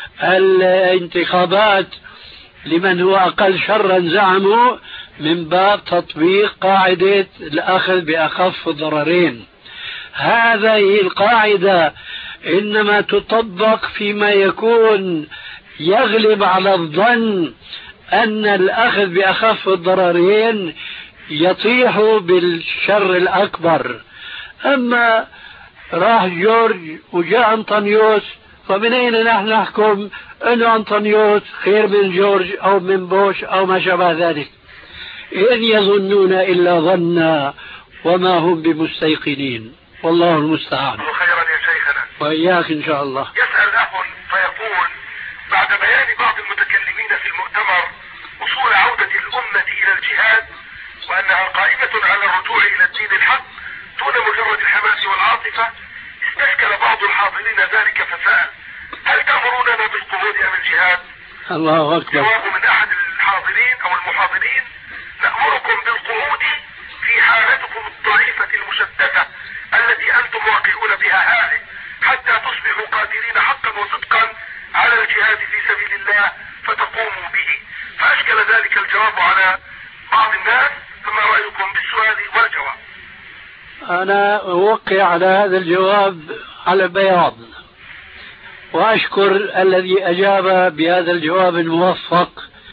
الانتخابات لمن هو أقل شرا زعموا من باب تطبيق قاعدة الأخذ بأخف الضررين. هذه القاعدة إنما تطبق فيما يكون يغلب على الظن أن الأخذ بأخف الضررين يطيح بالشر الأكبر. أما راح جورج وجاء أنطونيوس، فمن أين نحن نحكم أن أنطونيوس خير من جورج أو من بوش أو ما شابه ذلك؟ إن يظنون إلا ظنا وما هم بمستيقنين، والله المستعان. خيرا يا شيخنا. وإياك إن شاء الله. يسأل أخ فيقول: بعد بيان بعض المتكلمين في المؤتمر وصول عودة الأمة إلى الجهاد وأنها قائمة على الرجوع إلى الدين الحق دون مجرد الحماس والعاطفة، استشكل بعض الحاضرين ذلك فسأل: هل تأمروننا بالقعود أم الجهاد؟ الله أكبر. جواب من أحد الحاضرين أو المحاضرين: نأمركم بالقعود في حالتكم الضعيفة المشتتة التي أنتم واقعون بها هذه، حتى تصبحوا قادرين حقا وصدقا على الجهاد في سبيل الله فتقوموا به. فأشكل ذلك الجواب على بعض الناس، فما رأيكم بالسؤال والجواب؟ أنا أوقع على هذا الجواب على البياض، وأشكر الذي أجاب بهذا الجواب الموفق.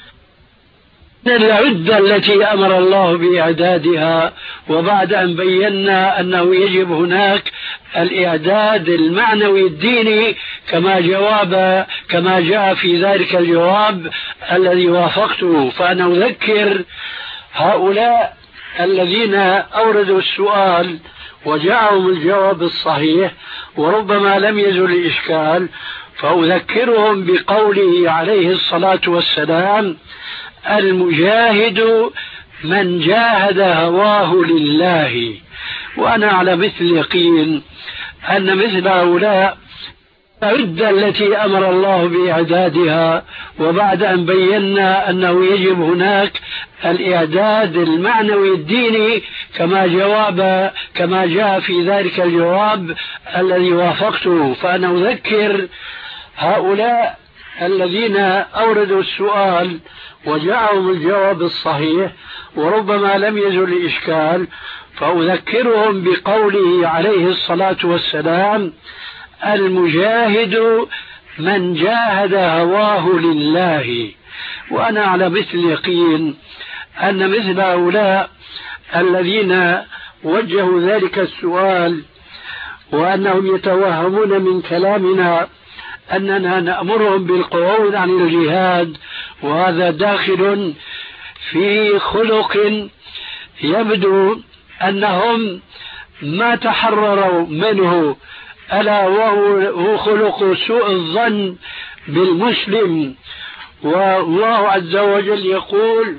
العدة التي أمر الله بإعدادها، وبعد أن بينا أنه يجب هناك الإعداد المعنوي الديني كما جواب كما جاء في ذلك الجواب الذي وافقته، فأنا أذكر هؤلاء الذين أوردوا السؤال وجاءهم الجواب الصحيح وربما لم يزل الإشكال، فأذكرهم بقوله عليه الصلاة والسلام: المجاهد من جاهد هواه لله. وأنا على مثل يقين أن مثل هؤلاء العدة التي أمر الله بإعدادها، وبعد أن بينا أنه يجب هناك الإعداد المعنوي الديني كما جواب كما جاء في ذلك الجواب الذي وافقته، فأنا أذكر هؤلاء الذين أوردوا السؤال وجاءهم الجواب الصحيح وربما لم يزل الإشكال، فأذكرهم بقوله عليه الصلاة والسلام: المجاهد من جاهد هواه لله. وأنا على مثل يقين أن مثل هؤلاء الذين وجهوا ذلك السؤال وأنهم يتوهمون من كلامنا أننا نأمرهم بالقعود عن الجهاد، وهذا داخل في خلق يبدو أنهم ما تحرروا منه، ألا وهو خلق سوء الظن بالمسلم. والله عز وجل يقول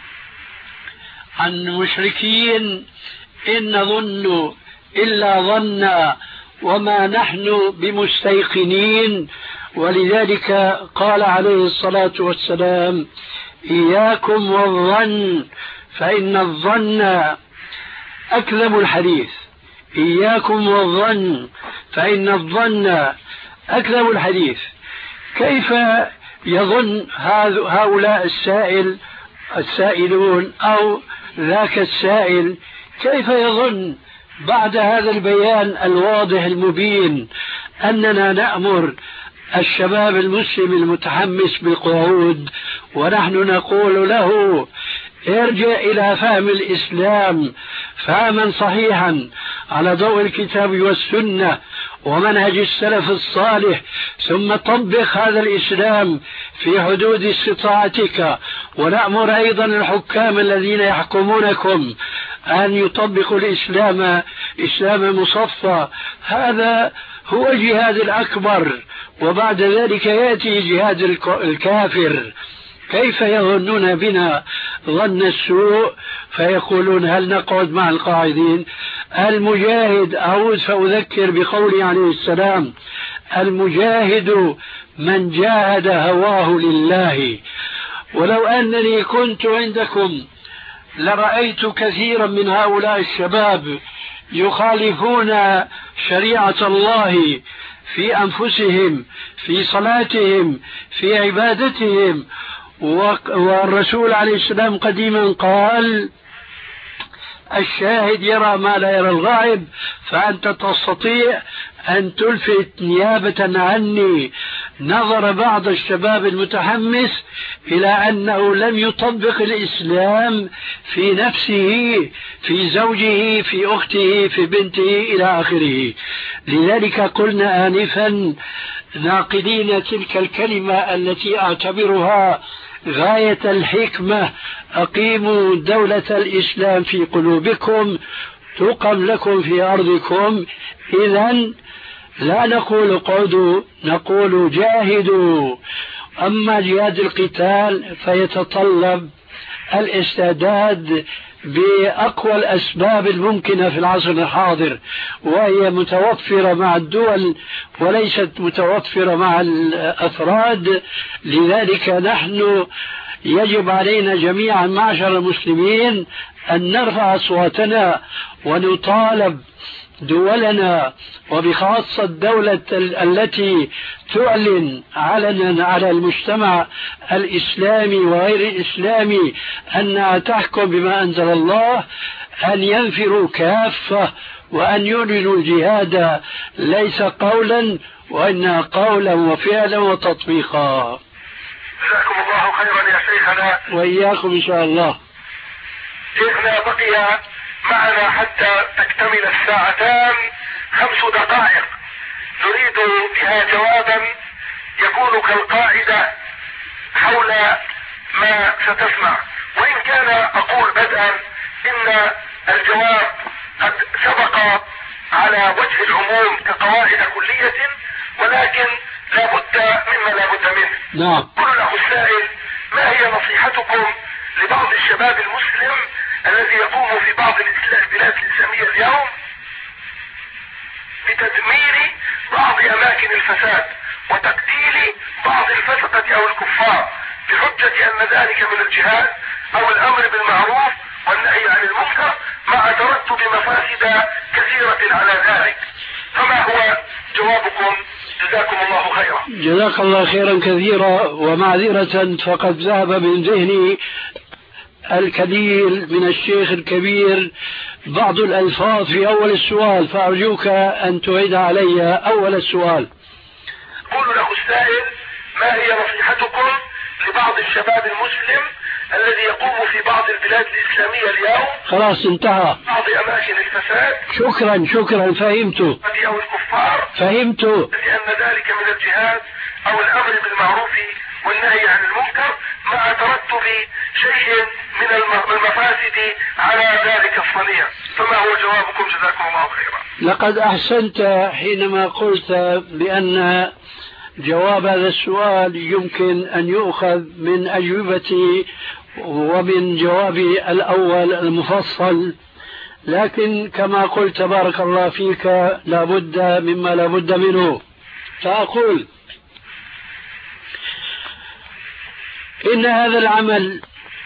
عن المشركين: إن ظن إلا ظنا وما نحن بمستيقنين. ولذلك قال عليه الصلاة والسلام: إياكم والظن فإن الظن أكذب الحديث. إياكم والظن فإن الظن أكذب الحديث. كيف يظن هؤلاء السائل السائلون أو ذاك السائل، كيف يظن بعد هذا البيان الواضح المبين أننا نأمر الشباب المسلم المتحمس بالقعود، ونحن نقول له: ارجع إلى فهم الإسلام فهما صحيحا على ضوء الكتاب والسنة ومنهج السلف الصالح، ثم طبق هذا الإسلام في حدود استطاعتك. ونأمر أيضا الحكام الذين يحكمونكم أن يطبقوا الإسلام إسلام مصفى. هذا هو الجهاد الأكبر، وبعد ذلك يأتي جهاد الكافر. كيف يظنون بنا ظن السوء فيقولون: هل نقعد مع القاعدين؟ المجاهد، أعود فأذكر بقوله عليه السلام: المجاهد من جاهد هواه لله. ولو أنني كنت عندكم لرأيت كثيرا من هؤلاء الشباب يخالفون شريعة الله في أنفسهم، في صلاتهم، في عبادتهم. والرسول عليه السلام قديما قال: الشاهد يرى ما لا يرى الغائب، فأنت تستطيع أن تلفت نيابة عني نظر بعض الشباب المتحمس إلى أنه لم يطبق الإسلام في نفسه، في زوجه، في أخته، في بنته، إلى آخره. لذلك قلنا آنفا ناقدين تلك الكلمة التي أعتبرها غاية الحكمة: أقيموا دولة الإسلام في قلوبكم تقم لكم في أرضكم. إذن لا نقول قعدوا، نقول جاهدوا. أما جهاد القتال فيتطلب الاستعداد بأقوى الأسباب الممكنة في العصر الحاضر، وهي متوفرة مع الدول وليست متوفرة مع الأفراد. لذلك نحن يجب علينا جميعا معشر المسلمين أن نرفع أصواتنا ونطالب دولنا، وبخاصة الدولة التي تعلن علنا على المجتمع الإسلامي وغير الإسلامي أنها تحكم بما أنزل الله، أن ينفروا كافة وأن يعلنوا الجهاد ليس قولا وإنها قولا وفعلا وتطبيقا. جزاكم الله خيرا يا شيخنا. وإياكم إن شاء الله. شيخنا بقي معنا حتى تكتمل الساعتان خمس دقائق نريد بها جوابا يكون كالقاعدة حول ما ستسمع، وإن كان أقول بدءا إن الجواب قد سبق على وجه العموم كقواعد كلية، ولكن لا بد مما لا بد منه. نعم. قل له السائل: ما هي نصيحتكم لبعض الشباب المسلم الذي يقوم في بعض البلاد الإسلامية اليوم بتدمير بعض أماكن الفساد وتقتيل بعض الفسقة أو الكفار بحجة أن ذلك من الجهاد أو الأمر بالمعروف والنهي عن المنكر مع ترتب مفاسد كثيرة على ذلك؟ فما هو جوابكم؟ جزاكم الله خيرا. جزاك الله خيرا كثيرا، ومعذرة فقد ذهب من ذهني الكثير من الشيخ الكبير بعض الألفاظ في أول السؤال، فأرجوك أن تعيد علي أول السؤال. قول له السائل: ما هي نصيحتكم لبعض الشباب المسلم الذي يقوم في بعض البلاد الإسلامية اليوم؟ خلاص انتهى. بعض أماكن الفساد. شكرا شكرا فهمت. أو الكفار. فهمت. لأن ذلك من الجهاد أو الأمر بالمعروف والنهي عن المنكر مع ترتب شيء من المفاسد على ذلك الصنيع، فما هو جوابكم؟ جزاكم الله خيرا. لقد أحسنت حينما قلت بأن جواب هذا السؤال يمكن أن يؤخذ من أجوبتي ومن جوابي الأول المفصل، لكن كما قلت بارك الله فيك لابد مما لابد منه. فأقول إن هذا العمل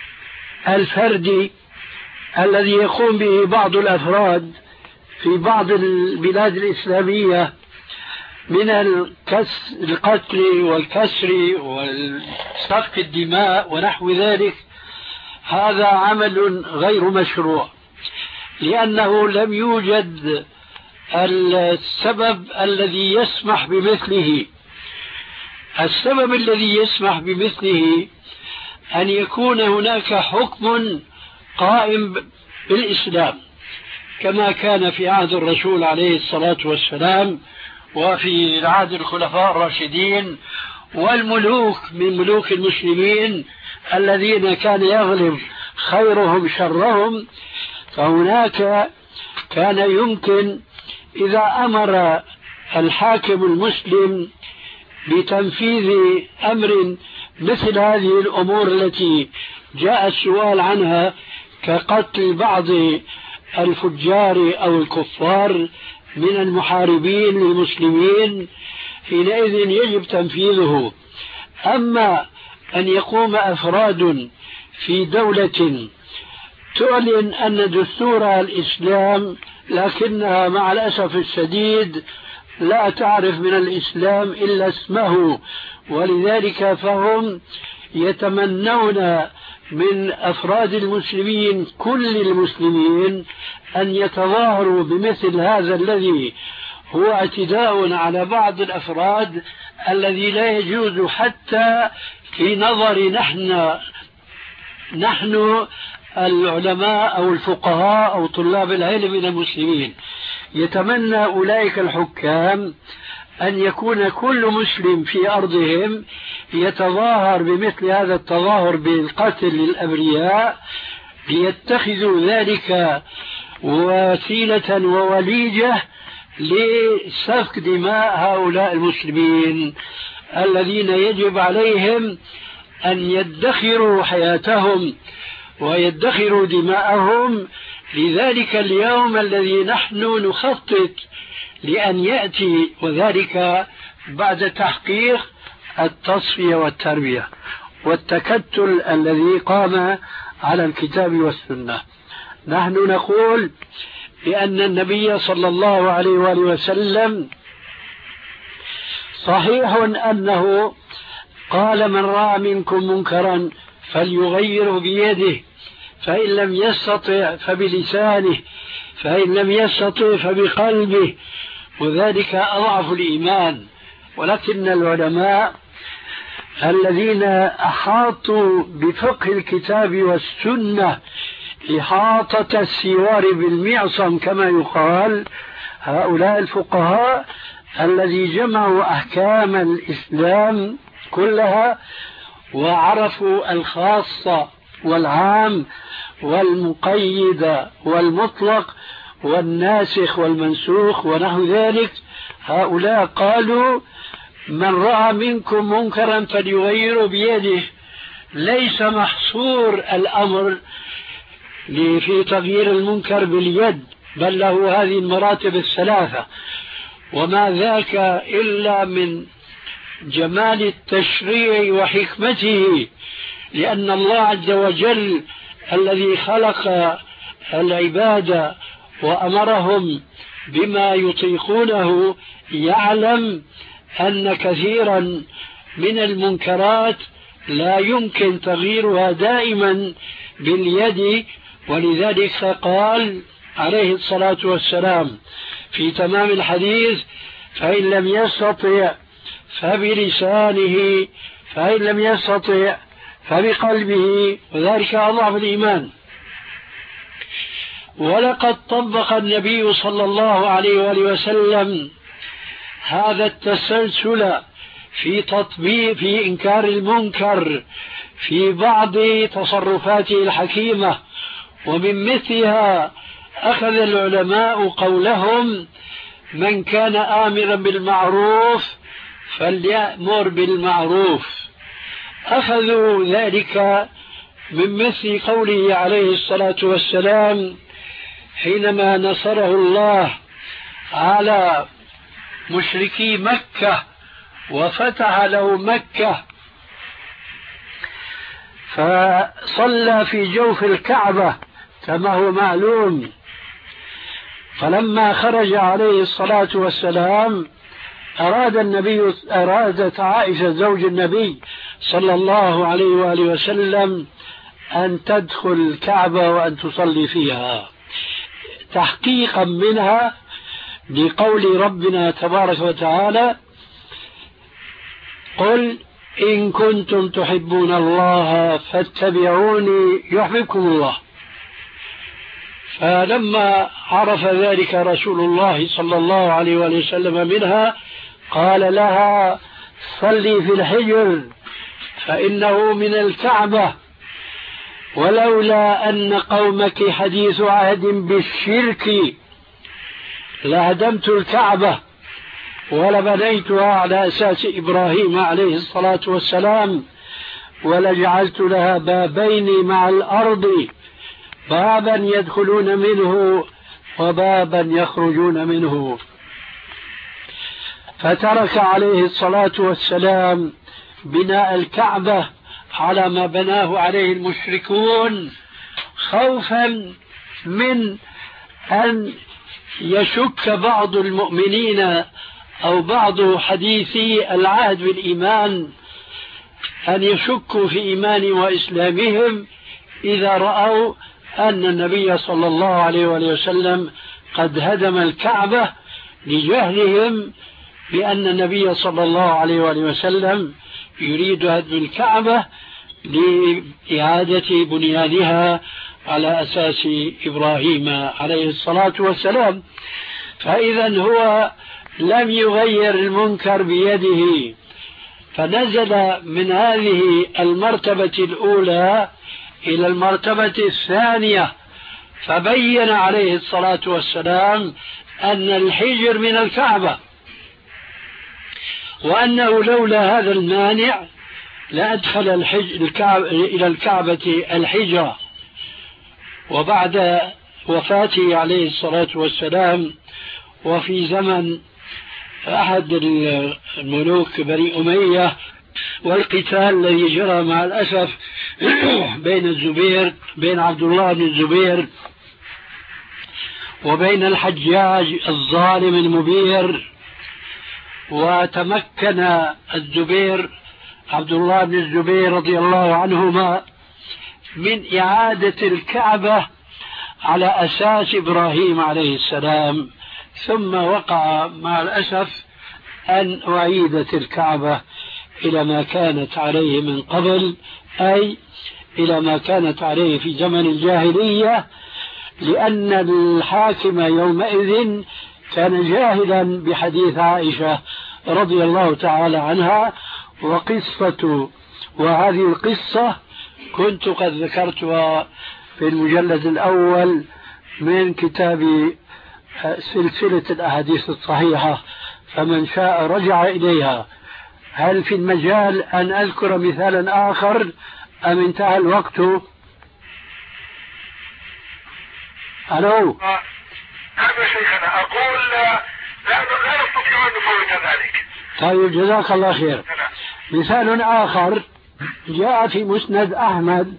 الفردي الذي يقوم به بعض الأفراد في بعض البلاد الإسلامية من القتل والكسر وسفك الدماء ونحو ذلك، هذا عمل غير مشروع، لأنه لم يوجد السبب الذي يسمح بمثله. السبب الذي يسمح بمثله أن يكون هناك حكم قائم بالإسلام كما كان في عهد الرسول عليه الصلاة والسلام وفي عهد الخلفاء الراشدين والملوك من ملوك المسلمين الذين كان يغلب خيرهم شرهم. فهناك كان يمكن إذا أمر الحاكم المسلم بتنفيذ أمر مثل هذه الأمور التي جاء السؤال عنها كقتل بعض الفجار أو الكفار من المحاربين للمسلمين، حينئذ يجب تنفيذه. أما أن يقوم أفراد في دولة تعلن أن دستور الإسلام لكنها مع الأسف الشديد لا تعرف من الإسلام إلا اسمه، ولذلك فهم يتمنون من أفراد المسلمين كل المسلمين أن يتظاهروا بمثل هذا الذي هو اعتداء على بعض الأفراد الذي لا يجوز حتى في نظر نحن نحن العلماء أو الفقهاء أو طلاب العلم من المسلمين. يتمنى أولئك الحكام أن يكون كل مسلم في أرضهم يتظاهر بمثل هذا التظاهر بالقتل للأبرياء، ليتخذوا ذلك وسيلة ووليجة لسفك دماء هؤلاء المسلمين الذين يجب عليهم أن يدخروا حياتهم ويدخروا دماءهم لذلك اليوم الذي نحن نخطط لأن يأتي، وذلك بعد تحقيق التصفية والتربية والتكتل الذي قام على الكتاب والسنة. نحن نقول بأن النبي صلى الله عليه وآله وسلم صحيح أنه قال: من رأى منكم منكرا فليغيره بيده، فإن لم يستطع فبلسانه، فإن لم يستطع فبقلبه، وذلك أضعف الإيمان. ولكن العلماء الذين أحاطوا بفقه الكتاب والسنة إحاطة السوار بالمعصم كما يقال، هؤلاء الفقهاء الذي جمعوا أحكام الإسلام كلها وعرفوا الخاصة والعام والمقيد والمطلق، والناسخ والمنسوخ ونحو ذلك، هؤلاء قالوا من رأى منكم منكرا فليغيره بيده، ليس محصور الأمر في تغيير المنكر باليد، بل له هذه المراتب الثلاثة. وما ذاك إلا من جمال التشريع وحكمته، لأن الله عز وجل الذي خلق العباد وأمرهم بما يطيقونه يعلم أن كثيرا من المنكرات لا يمكن تغييرها دائما باليد، ولذلك قال عليه الصلاة والسلام في تمام الحديث: فإن لم يستطع فبلسانه، فإن لم يستطع فبقلبه، وذلك أضعف الإيمان. ولقد طبق النبي صلى الله عليه وآله وسلم هذا التسلسل في تطبيق في إنكار المنكر في بعض تصرفاته الحكيمة، ومن مثلها أخذ العلماء قولهم: من كان آمرا بالمعروف فليأمر بالمعروف. أخذوا ذلك من مثل قوله عليه الصلاة والسلام حينما نصره الله على مشركي مكة وفتح له مكة، فصلى في جوف الكعبة كما هو معلوم. فلما خرج عليه الصلاة والسلام أراد النبي أرادت عائشة زوج النبي صلى الله عليه وآله وسلم أن تدخل الكعبة وأن تصلي فيها، تحقيقا منها لقول ربنا تبارك وتعالى: قل إن كنتم تحبون الله فاتبعوني يحببكم الله. فلما عرف ذلك رسول الله صلى الله عليه وسلم منها قال لها: صلي في الحجر فإنه من الكعبة، ولولا أن قومك حديث عهد بالشرك لهدمت الكعبة ولبنيتها على أساس إبراهيم عليه الصلاة والسلام، ولجعلت لها بابين مع الأرض، بابا يدخلون منه وبابا يخرجون منه. فترك عليه الصلاة والسلام بناء الكعبة على ما بناه عليه المشركون، خوفا من أن يشك بعض المؤمنين أو بعض حديثي العهد بالإيمان أن يشكوا في إيمان وإسلامهم إذا رأوا أن النبي صلى الله عليه وسلم قد هدم الكعبة، لجهلهم بأن النبي صلى الله عليه وسلم يريد هدم الكعبة لإعادة بنيانها على أساس إبراهيم عليه الصلاة والسلام. فإذا هو لم يغير المنكر بيده، فنزل من هذه المرتبة الأولى إلى المرتبة الثانية، فبين عليه الصلاة والسلام أن الحجر من الكعبة، وأنه لولا هذا المانع لأدخل الكعبة إلى الكعبة الحجرة. وبعد وفاته عليه الصلاة والسلام وفي زمن أحد الملوك بني أمية والقتال الذي جرى مع الأسف بين الزبير بين عبد الله بن الزبير وبين الحجاج الظالم المبير، وتمكن الزبير عبد الله بن الزبير رضي الله عنهما من إعادة الكعبة على أساس إبراهيم عليه السلام، ثم وقع مع الأسف أن أعيدت الكعبة إلى ما كانت عليه من قبل، أي إلى ما كانت عليه في زمن الجاهلية، لأن الحاكم يومئذ كان جاهلا بحديث عائشة رضي الله تعالى عنها. وقصة وهذه القصة كنت قد ذكرتها في المجلد الأول من كتاب سلسلة الأحاديث الصحيحة فمن شاء رجع إليها. هل في المجال أن أذكر مثالا آخر أم انتهى الوقت؟ ألو. هذا شيخنا أقول لا, لا نستطيع أن نفوت ذلك. طيب جزاك الله خير. مثال آخر جاء في مسند أحمد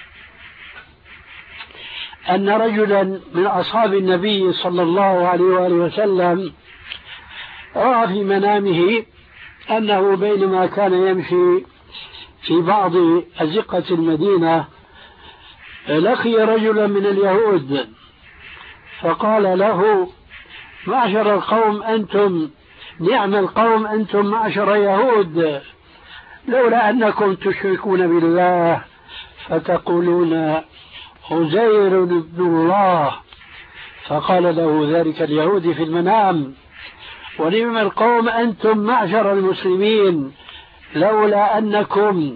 أن رجلا من أصحاب النبي صلى الله عليه وآله وسلم رأى في منامه أنه بينما كان يمشي في بعض أزقة المدينة لقي رجلا من اليهود فقال له: معشر القوم أنتم، نعم القوم أنتم معشر يهود، لولا أنكم تشركون بالله فتقولون عزير ابن الله. فقال له ذلك اليهودي في المنام: ونعم القوم أنتم معشر المسلمين، لولا أنكم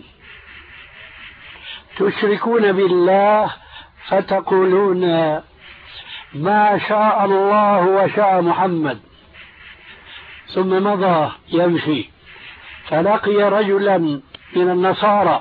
تشركون بالله فتقولون ما شاء الله وشاء محمد. ثم مضى يمشي فلقي رجلا من النصارى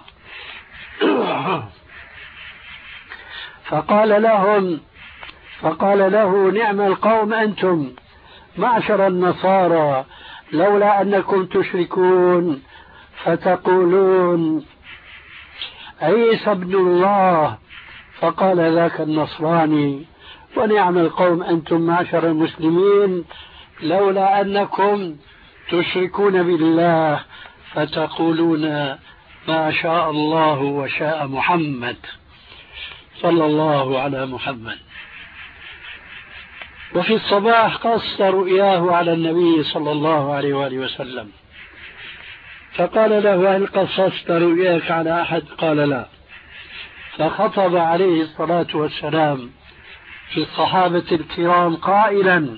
فقال لهم فقال له: نعم القوم أنتم معشر النصارى، لولا أنكم تشركون فتقولون عيسى ابن الله. فقال ذاك النصراني: ونعم القوم أنتم معشر المسلمين، لولا أنكم تشركون بالله فتقولون ما شاء الله وشاء محمد. صلى الله على محمد. وفي الصباح قص رؤياه على النبي صلى الله عليه وآله وسلم فقال له: هل قصصت رؤياك على أحد؟ قال: لا. فخطب عليه الصلاة والسلام في الصحابة الكرام قائلا: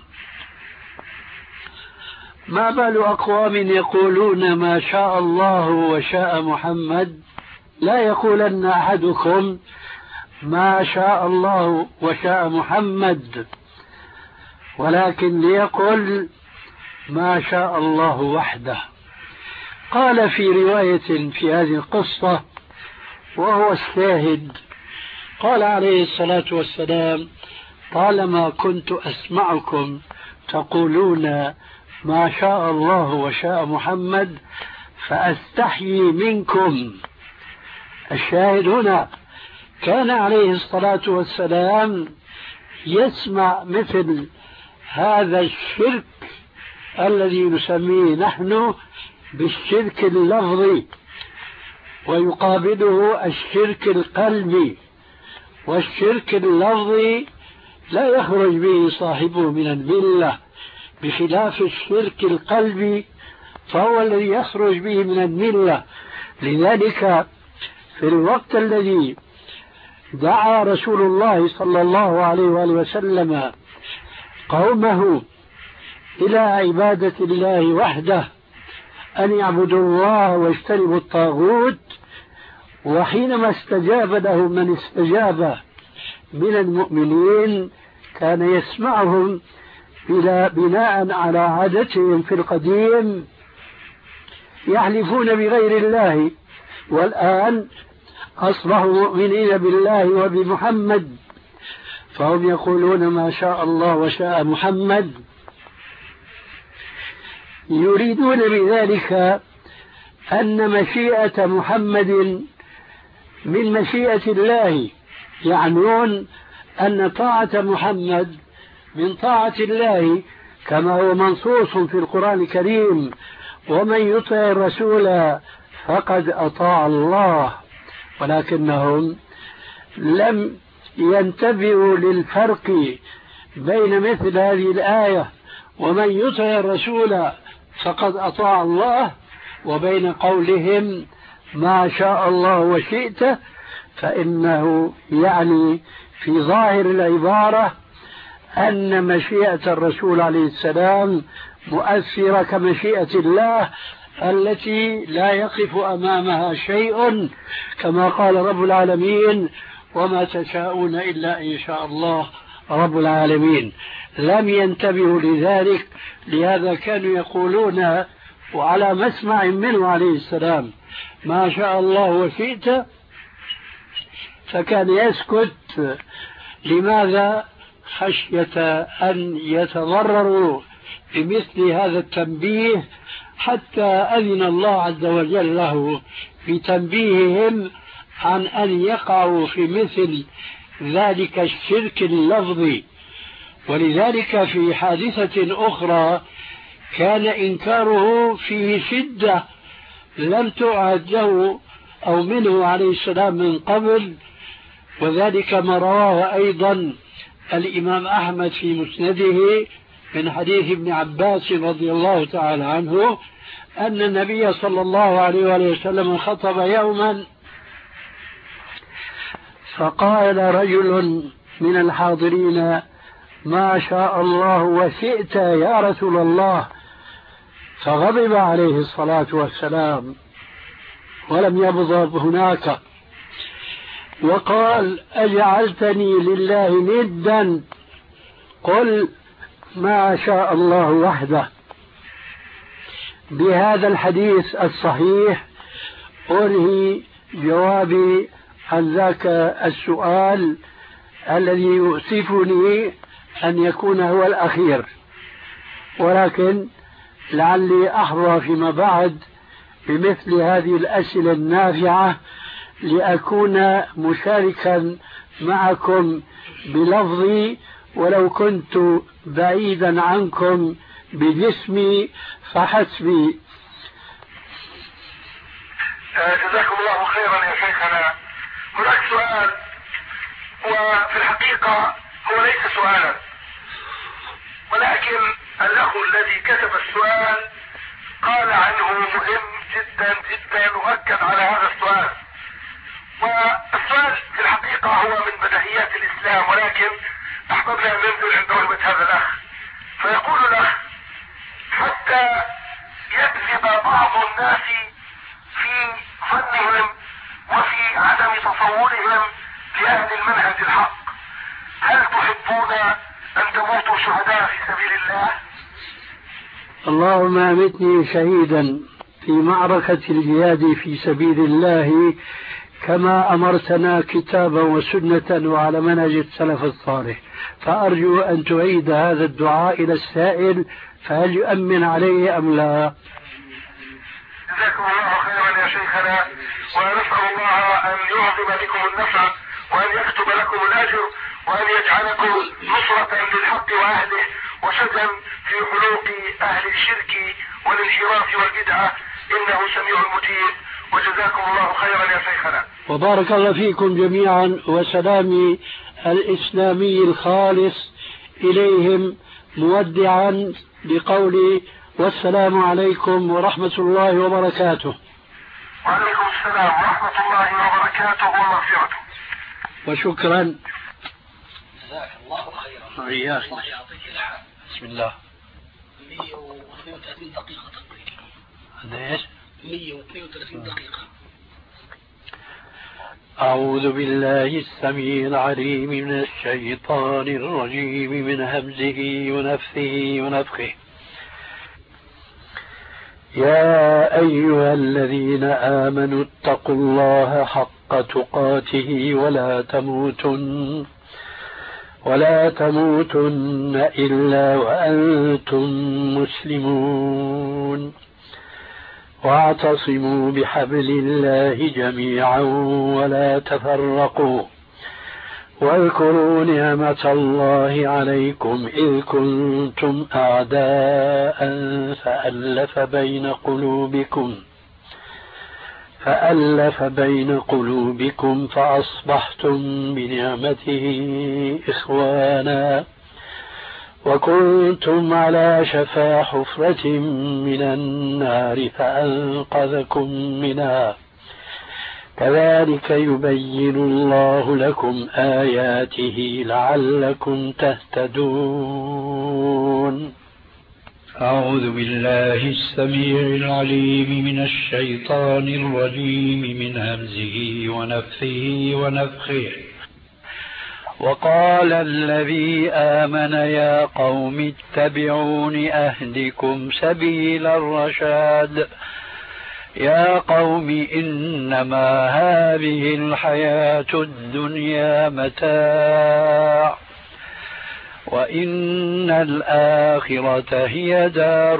ما بال أقوام يقولون ما شاء الله وشاء محمد، لا يقولن أحدكم ما شاء الله وشاء محمد، ولكن ليقل ما شاء الله وحده. قال في رواية في هذه القصة وهو الشاهد، قال عليه الصلاة والسلام: طالما كنت أسمعكم تقولون ما شاء الله وشاء محمد فأستحيي منكم. الشاهد هنا كان عليه الصلاة والسلام يسمع مثل هذا الشرك الذي نسميه نحن بالشرك اللفظي، ويقابله الشرك القلبي. والشرك اللفظي لا يخرج به صاحبه من الملة، بخلاف الشرك القلبي فهو الذي يخرج به من الملة. لذلك في الوقت الذي دعا رسول الله صلى الله عليه وآله وسلم قومه إلى عبادة الله وحده، أن يعبدوا الله واجتنبوا الطاغوت، وحينما استجاب له من استجاب من المؤمنين كان يسمعهم إلى بناء على عادتهم في القديم يحلفون بغير الله، والآن أصبحوا مؤمنين بالله وبمحمد، فهم يقولون ما شاء الله وشاء محمد، يريدون بذلك أن مشيئة محمد من مشيئة الله، يعنون أن طاعة محمد من طاعة الله، كما هو منصوص في القرآن الكريم: ومن يطع الرسول فقد أطاع الله. ولكنهم لم ينتبهوا للفرق بين مثل هذه الآية ومن يطع الرسول فقد أطاع الله وبين قولهم ما شاء الله وشئت، فإنه يعني في ظاهر العبارة أن مشيئة الرسول عليه السلام مؤثرة كمشيئة الله التي لا يقف أمامها شيء، كما قال رب العالمين: وما تشاءون إلا إن شاء الله رب العالمين. لم ينتبهوا لذلك، لهذا كانوا يقولون وعلى مسمع منه عليه السلام ما شاء الله وشئت، فكان يسكت. لماذا؟ خشية أن يتضرروا بمثل هذا التنبيه، حتى أذن الله عز وجل له في تنبيههم عن أن يقعوا في مثل ذلك الشرك اللفظي. ولذلك في حادثة أخرى كان إنكاره فيه شدة لم تعهد له أو منه عليه السلام من قبل، وذلك ما رواه أيضا الإمام أحمد في مسنده من حديث ابن عباس رضي الله تعالى عنه أن النبي صلى الله عليه وسلم خطب يوما، فقال رجل من الحاضرين ما شاء الله وشئت يا رسول الله، فغضب عليه الصلاة والسلام ولم يبضب هناك، وقال أجعلتني لله ندا، قل ما شاء الله وحده. بهذا الحديث الصحيح أنهي جوابي عن ذاك السؤال الذي يؤسفني أن يكون هو الأخير، ولكن لعلي أحظى فيما بعد بمثل هذه الأسئلة النافعة لأكون مشاركا معكم بلفظي ولو كنت بعيدا عنكم بجسمي فحسبي. جزاكم الله خيرا يا شيخنا. هناك سؤال، وفي الحقيقة هو ليس سؤالا، ولكن الأخ الذي كتب السؤال قال عنه مهم جدا جدا وأكد على هذا السؤال. والسؤال في الحقيقة هو من بديهيات الإسلام، ولكن أحببنا أن ننزل عند رغبة هذا الأخ. فيقول له حتى يكذب بعض الناس في ظنهم وفي عدم تصورهم لأهل المنهج الحق، هل تحبون أن تموتوا شهداء في سبيل الله؟ اللهم أمتني شهيدا في معركة الجهاد في سبيل الله كما أمرتنا كتابا وسنة وعلى منهج السلف الصالح. فأرجو أن تعيد هذا الدعاء إلى السائل، فهل يؤمن عليه أم لا؟ جزاكم الله خيرا يا شيخنا، ونسأل الله أن يعظم بكم النفع وأن يكتب لكم الأجر وأن يجعلكم نصرة للحق وأهله وشدا في حلوق أهل الشرك والانحراف والبدعة، إنه سميع مجيب. وجزاكم الله خيرا يا شيخنا. وبارك الله فيكم جميعا، وسلامي الإسلامي الخالص إليهم مودعا بقولي والسلام عليكم ورحمة الله وبركاته. وعليكم السلام ورحمة الله وبركاته ومغفرته. وشكرا. جزاك الله خيرا. يا أخي. الله يعطيك العافية. بسم الله. مئة واثنين وثلاثين دقيقة تقريبا. هذا ايش؟ مئة واثنين وثلاثين دقيقة. أعوذ بالله السميع العليم من الشيطان الرجيم من همزه ونفثه ونفخه. يا أيها الذين آمنوا اتقوا الله حق تقاته ولا تموتن ولا تموتن إلا وأنتم مسلمون، واعتصموا بحبل الله جميعا ولا تفرقوا، واذكروا نعمة الله عليكم إذ كنتم أعداء فألف بين قلوبكم فألف بين قلوبكم فأصبحتم بنعمته إخوانا، وكنتم على شفا حفرة من النار فأنقذكم منها، كذلك يبين الله لكم آياته لعلكم تهتدون. أعوذ بالله السميع العليم من الشيطان الرجيم من همزه ونفثه ونفخه. وقال الذي آمن يا قوم اتبعون أهدكم سبيل الرشاد يا قوم إنما هذه الحياة الدنيا متاع وإن الآخرة هي دار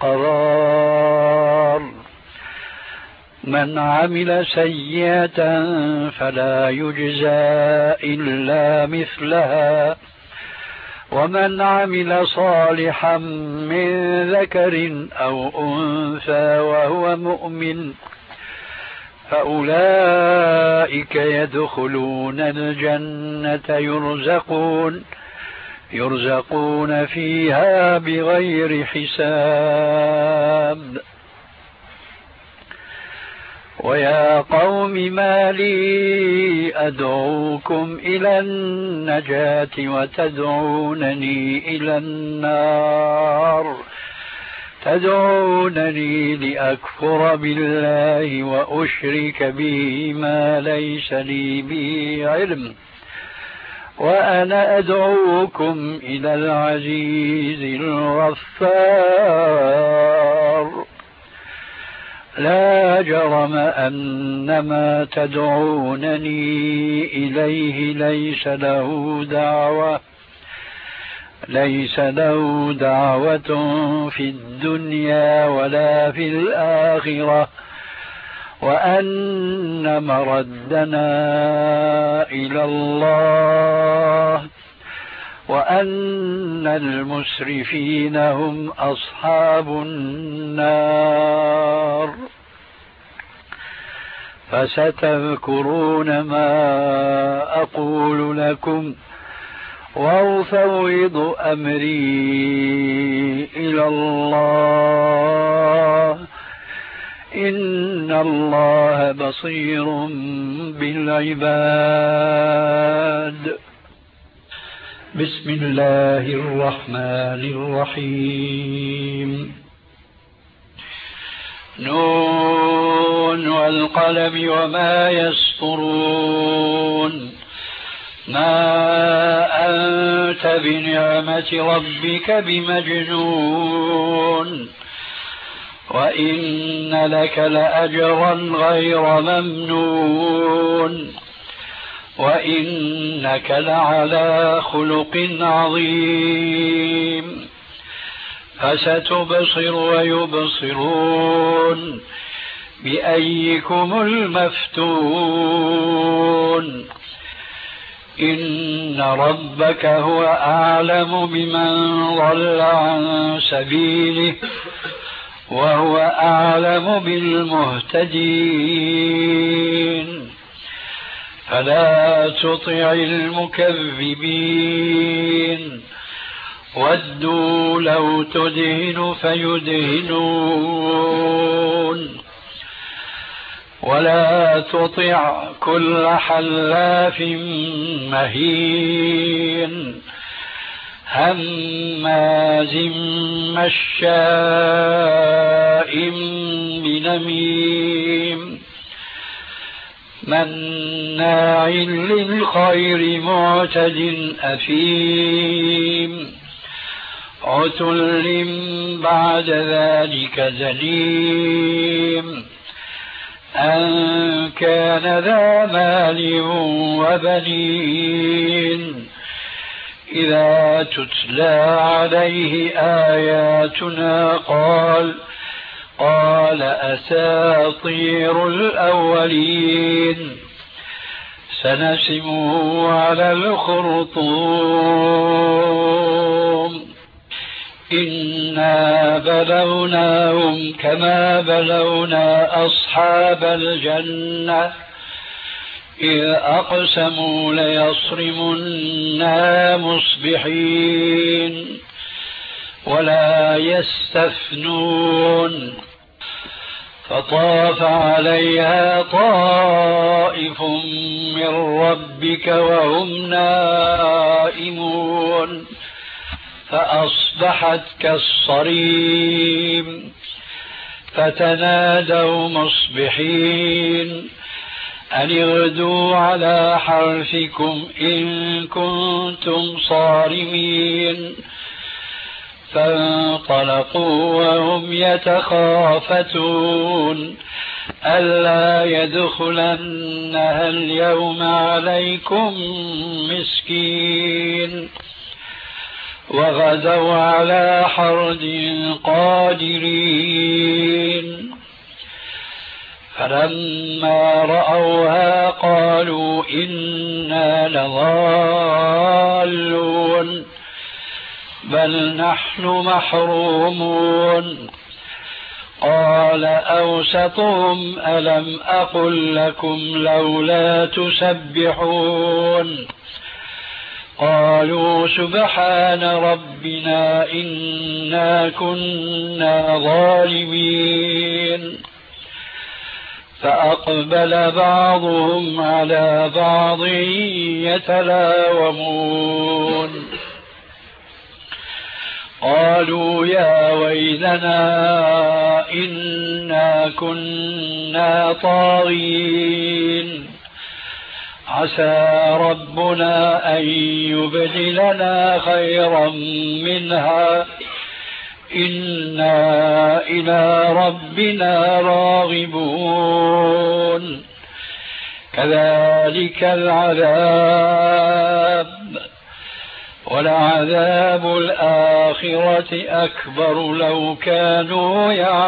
القرار من عمل سيئة فلا يجزى إلا مثلها ومن عمل صالحا من ذكر أو أنثى وهو مؤمن فأولئك يدخلون الجنة يرزقون يرزقون فيها بغير حساب ويا قوم ما لي أدعوكم إلى النجاة وتدعونني إلى النار تدعونني لأكفر بالله وأشرك به ما ليس لي به علم وأنا أدعوكم إلى العزيز الغفار لا جرم أن ما تدعونني إليه ليس له دعوة ليس له دعوة في الدنيا ولا في الآخرة وأن مردنا إلى الله وأن المسرفين هم أصحاب النار فستذكرون ما أقول لكم وأفوض أمري إلى الله إن الله بصير بالعباد بسم الله الرحمن الرحيم نون والقلم وما يسطرون ما أنت بنعمة ربك بمجنون وإن لك لأجرا غير ممنون وإنك لعلى خلق عظيم فستبصر ويبصرون بأيكم المفتون إن ربك هو أعلم بمن ضل عن سبيله وهو أعلم بالمهتدين فلا تطع المكذبين ودوا لو تدهن فيدهنون ولا تطع كل حلاف مهين هماز مشاء بنميم مناع للخير معتد أثيم عتل بعد ذلك زليم أن كان ذا مال وبنين إذا تتلى عليه آياتنا قال قال أساطير الأولين سنسمه على الخرطوم إنا بلوناهم كما بلونا أصحاب الجنة إذ أقسموا ليصرمنا مصبحين ولا يستثنون فطاف عليها طائف من ربك وهم نائمون فأصبحت كالصريم فتنادوا مصبحين أن اغدوا على حرثكم إن كنتم صارمين. فانطلقوا وهم يتخافتون ألا يدخلنها اليوم عليكم مسكين. وغدوا على حرد قادرين. فلما رأوها قالوا إنا لضالون بل نحن محرومون. قال أوسطهم ألم أقل لكم لولا تسبحون. قالوا سبحان ربنا إنا كنا ظالمين. فأقبل بعضهم على بعض يتلاومون. قالوا يا ويلنا إنا كنا طاغين عسى ربنا أن يبدلنا خيرا منها إنا إلى ربنا راغبون. كذلك العذاب ولعذاب الآخرة أكبر لو كانوا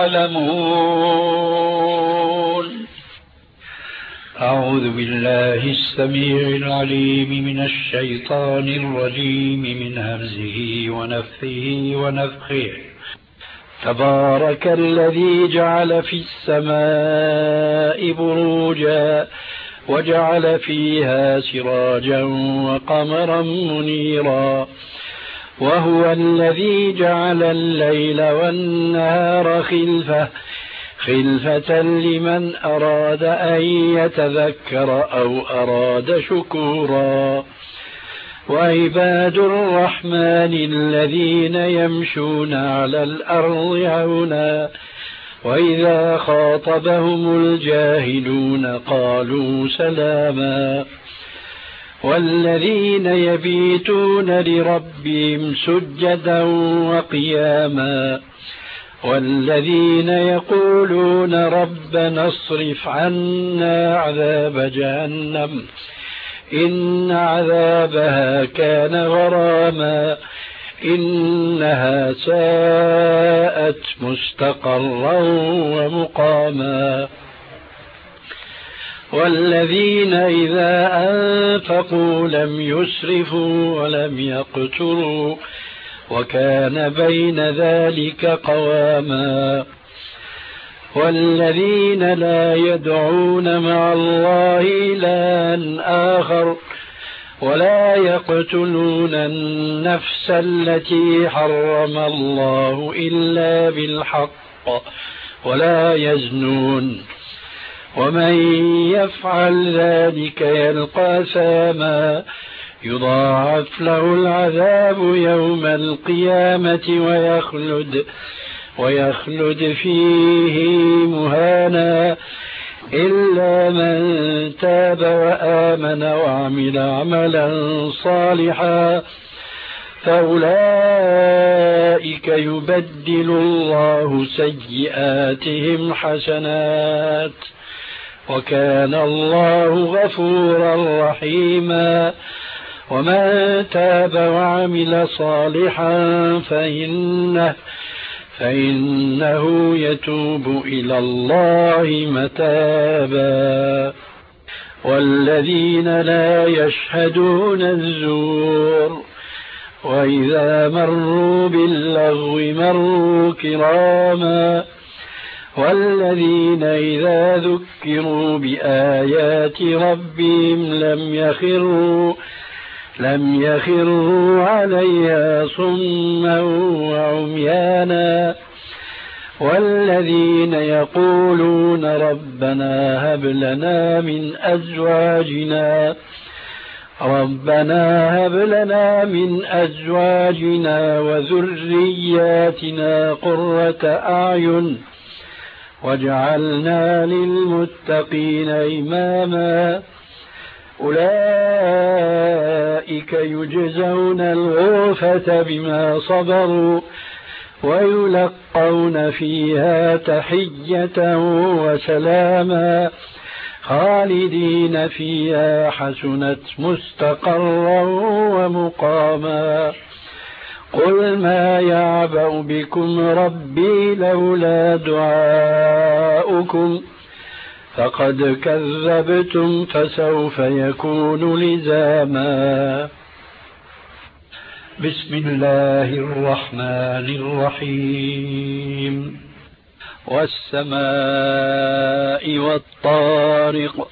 يعلمون. أعوذ بالله السميع العليم من الشيطان الرجيم من همزه ونفثه ونفخه. تبارك الذي جعل في السماء بروجا وجعل فيها سراجا وقمرا منيرا وهو الذي جعل الليل والنهار خلفة خلفة لمن أراد أن يتذكر أو أراد شكورا. وعباد الرحمن الذين يمشون على الأرض هونا وإذا خاطبهم الجاهلون قالوا سلاما. والذين يبيتون لربهم سجدا وقياما والذين يقولون ربنا اصرف عنا عذاب جهنم إن عذابها كان غراما إنها ساءت مستقرا ومقاما. والذين إذا أنفقوا لم يسرفوا ولم يقتروا وكان بين ذلك قواما. والذين لا يدعون مع الله إلها آخر ولا يقتلون النفس التي حرم الله إلا بالحق ولا يزنون ومن يفعل ذلك يلقى ساما يضاعف له العذاب يوم القيامة ويخلد ويخلد فيه مهانا إلا من تاب وآمن وعمل عملا صالحا فأولئك يبدل الله سيئاتهم حسنات وكان الله غفورا رحيما. ومن تاب وعمل صالحا فإنه فإنه يتوب إلى الله متابا. والذين لا يشهدون الزور وإذا مروا باللغو مروا كراما. والذين إذا ذكروا بآيات ربهم لم يخروا لم يخروا عليها صما وعميانا. والذين يقولون ربنا هب لنا من أزواجنا ربنا هب لنا من أزواجنا وذرياتنا قرة أعين وجعلنا للمتقين إماما أولئك يجزون الغرفة بما صبروا ويلقون فيها تحية وسلاما خالدين فيها حسنت مستقرا ومقاما قل ما يعبأ بكم ربي لولا دعاؤكم فقد كذبتم فسوف يكون لزاما. بسم الله الرحمن الرحيم. والسماء والطارق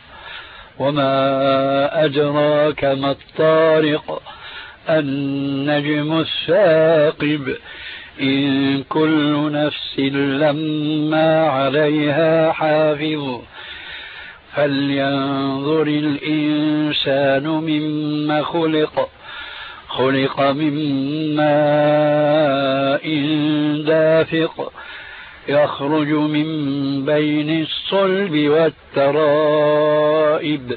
وما أدراك ما الطارق النجم الثاقب إن كل نفس لما عليها حافظ فلينظر الإنسان مما خلق خلق من ماء دافق يخرج من بين الصلب والترائب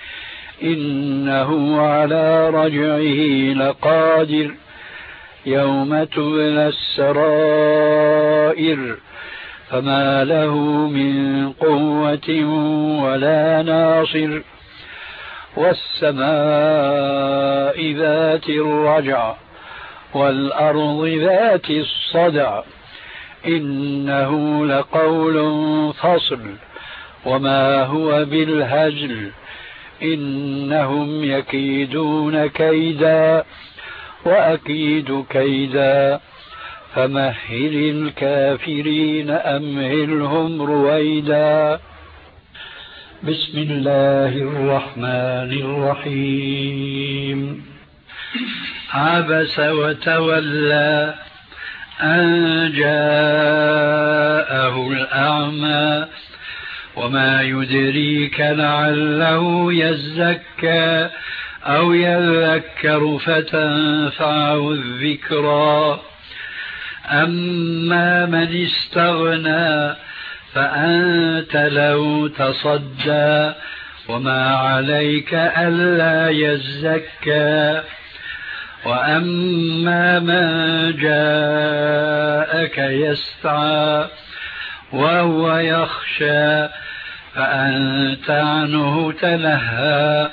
إنه على رجعه لقادر يوم تبلى السرائر فما له من قوة ولا ناصر. والسماء ذات الرجع والأرض ذات الصدع إنه لقول فصل وما هو بالهزل إنهم يكيدون كيدا وأكيد كيدا فمهل الكافرين أمهلهم رويدا. بسم الله الرحمن الرحيم. عبس وتولى أن جاءه الأعمى وما يدريك لعله يزكى أو يذكر فتنفعه الذكرى أما من استغنى فأنت له تصدى وما عليك ألا يزكى وأما من جاءك يسعى وهو يخشى فأنت عنه تلهى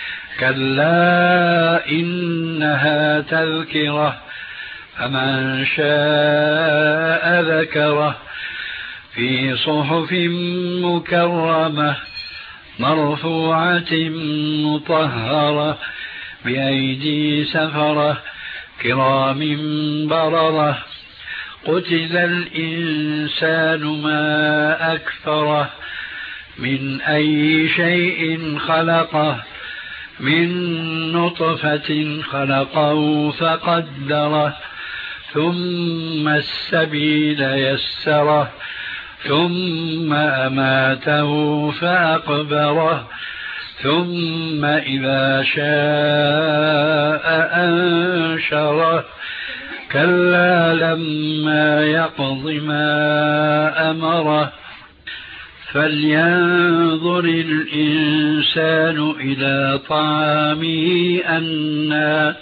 كلا إنها تذكرة فمن شاء ذكره في صحف مكرمة مرفوعة مطهرة بأيدي سفرة كرام بررة قتل الإنسان ما أكفره من أي شيء خلقه من نطفة خلقه فقدره ثم السبيل يسره ثم أماته فأقبره ثم إذا شاء أنشره كلا لما يقض ما أمره فلينظر الإنسان إلى طعامه أنا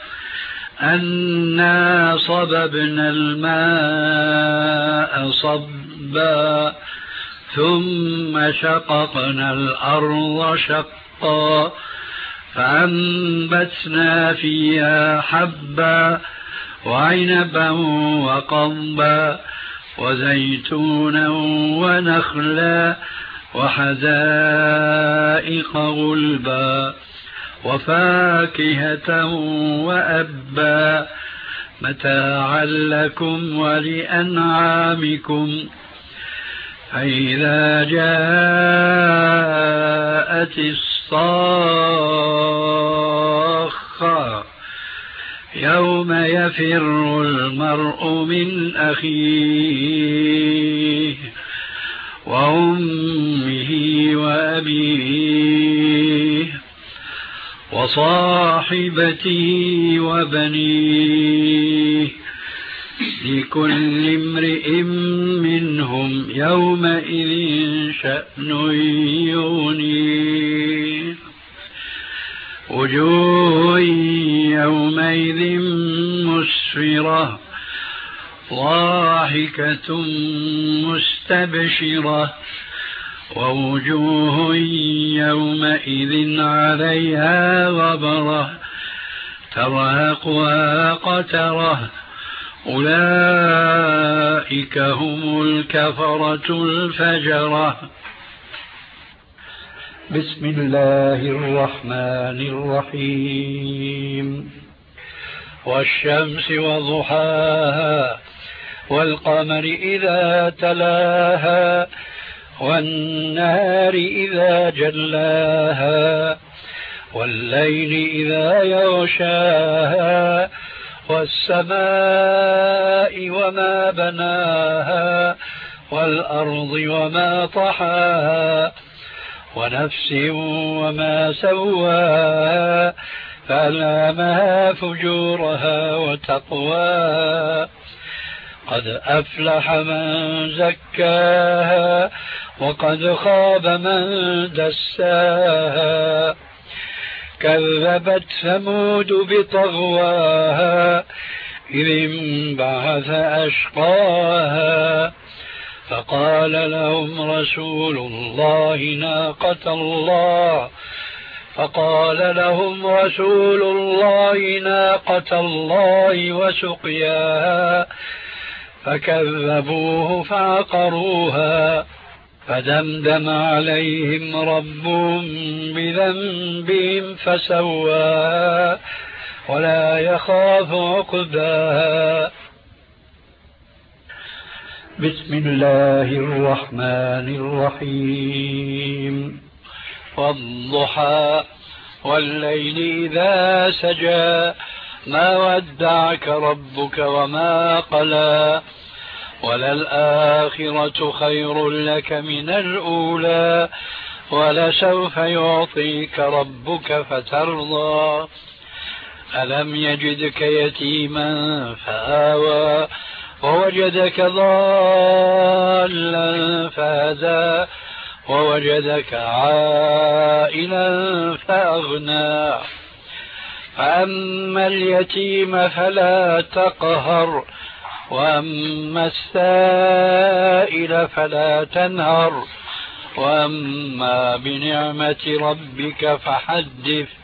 أنا صببنا الماء صبا ثم شققنا الأرض شقا فأنبتنا فيها حبا وعنبا وقضبا وزيتونا ونخلا وحدائق غلبا وفاكهة وأبا متاعا لكم ولأنعامكم فإذا جاءت الصاخة يوم يفر المرء من أخيه وأمه وأبيه وصاحبته وبنيه لكل امرئ منهم يومئذ شأن يغنيه وجوه يومئذ مسفرة ضاحكة مستبشرة ووجوه يومئذ عليها غبرة ترهقها قترة أولئك هم الكفرة الفجرة. بسم الله الرحمن الرحيم والشمس وضحاها والقمر إذا تلاها والنهار إذا جلاها والليل إذا يغشاها والسماء وما بناها والأرض وما طحاها ونفس وما سواها فألهمها فجورها وتقواها قد أفلح من زكاها وقد خاب من دساها كذبت ثمود بطغواها إذ انبعث أشقاها فقال لهم رسول الله ناقة الله فقال لهم رسول الله ناقة الله وسقياها فكذبوه فعقروها فدمدم عليهم ربهم بذنبهم فسواها ولا يخاف عقباها. بسم الله الرحمن الرحيم والضحى والليل إذا سجى ما ودعك ربك وما قلى وللآخرة خير لك من الأولى ولسوف يعطيك ربك فترضى ألم يجدك يتيما فآوى ووجدك ضالا فهدى ووجدك عائلا فأغنى فأما اليتيم فلا تقهر وأما السائل فلا تنهر وأما بنعمة ربك فحدث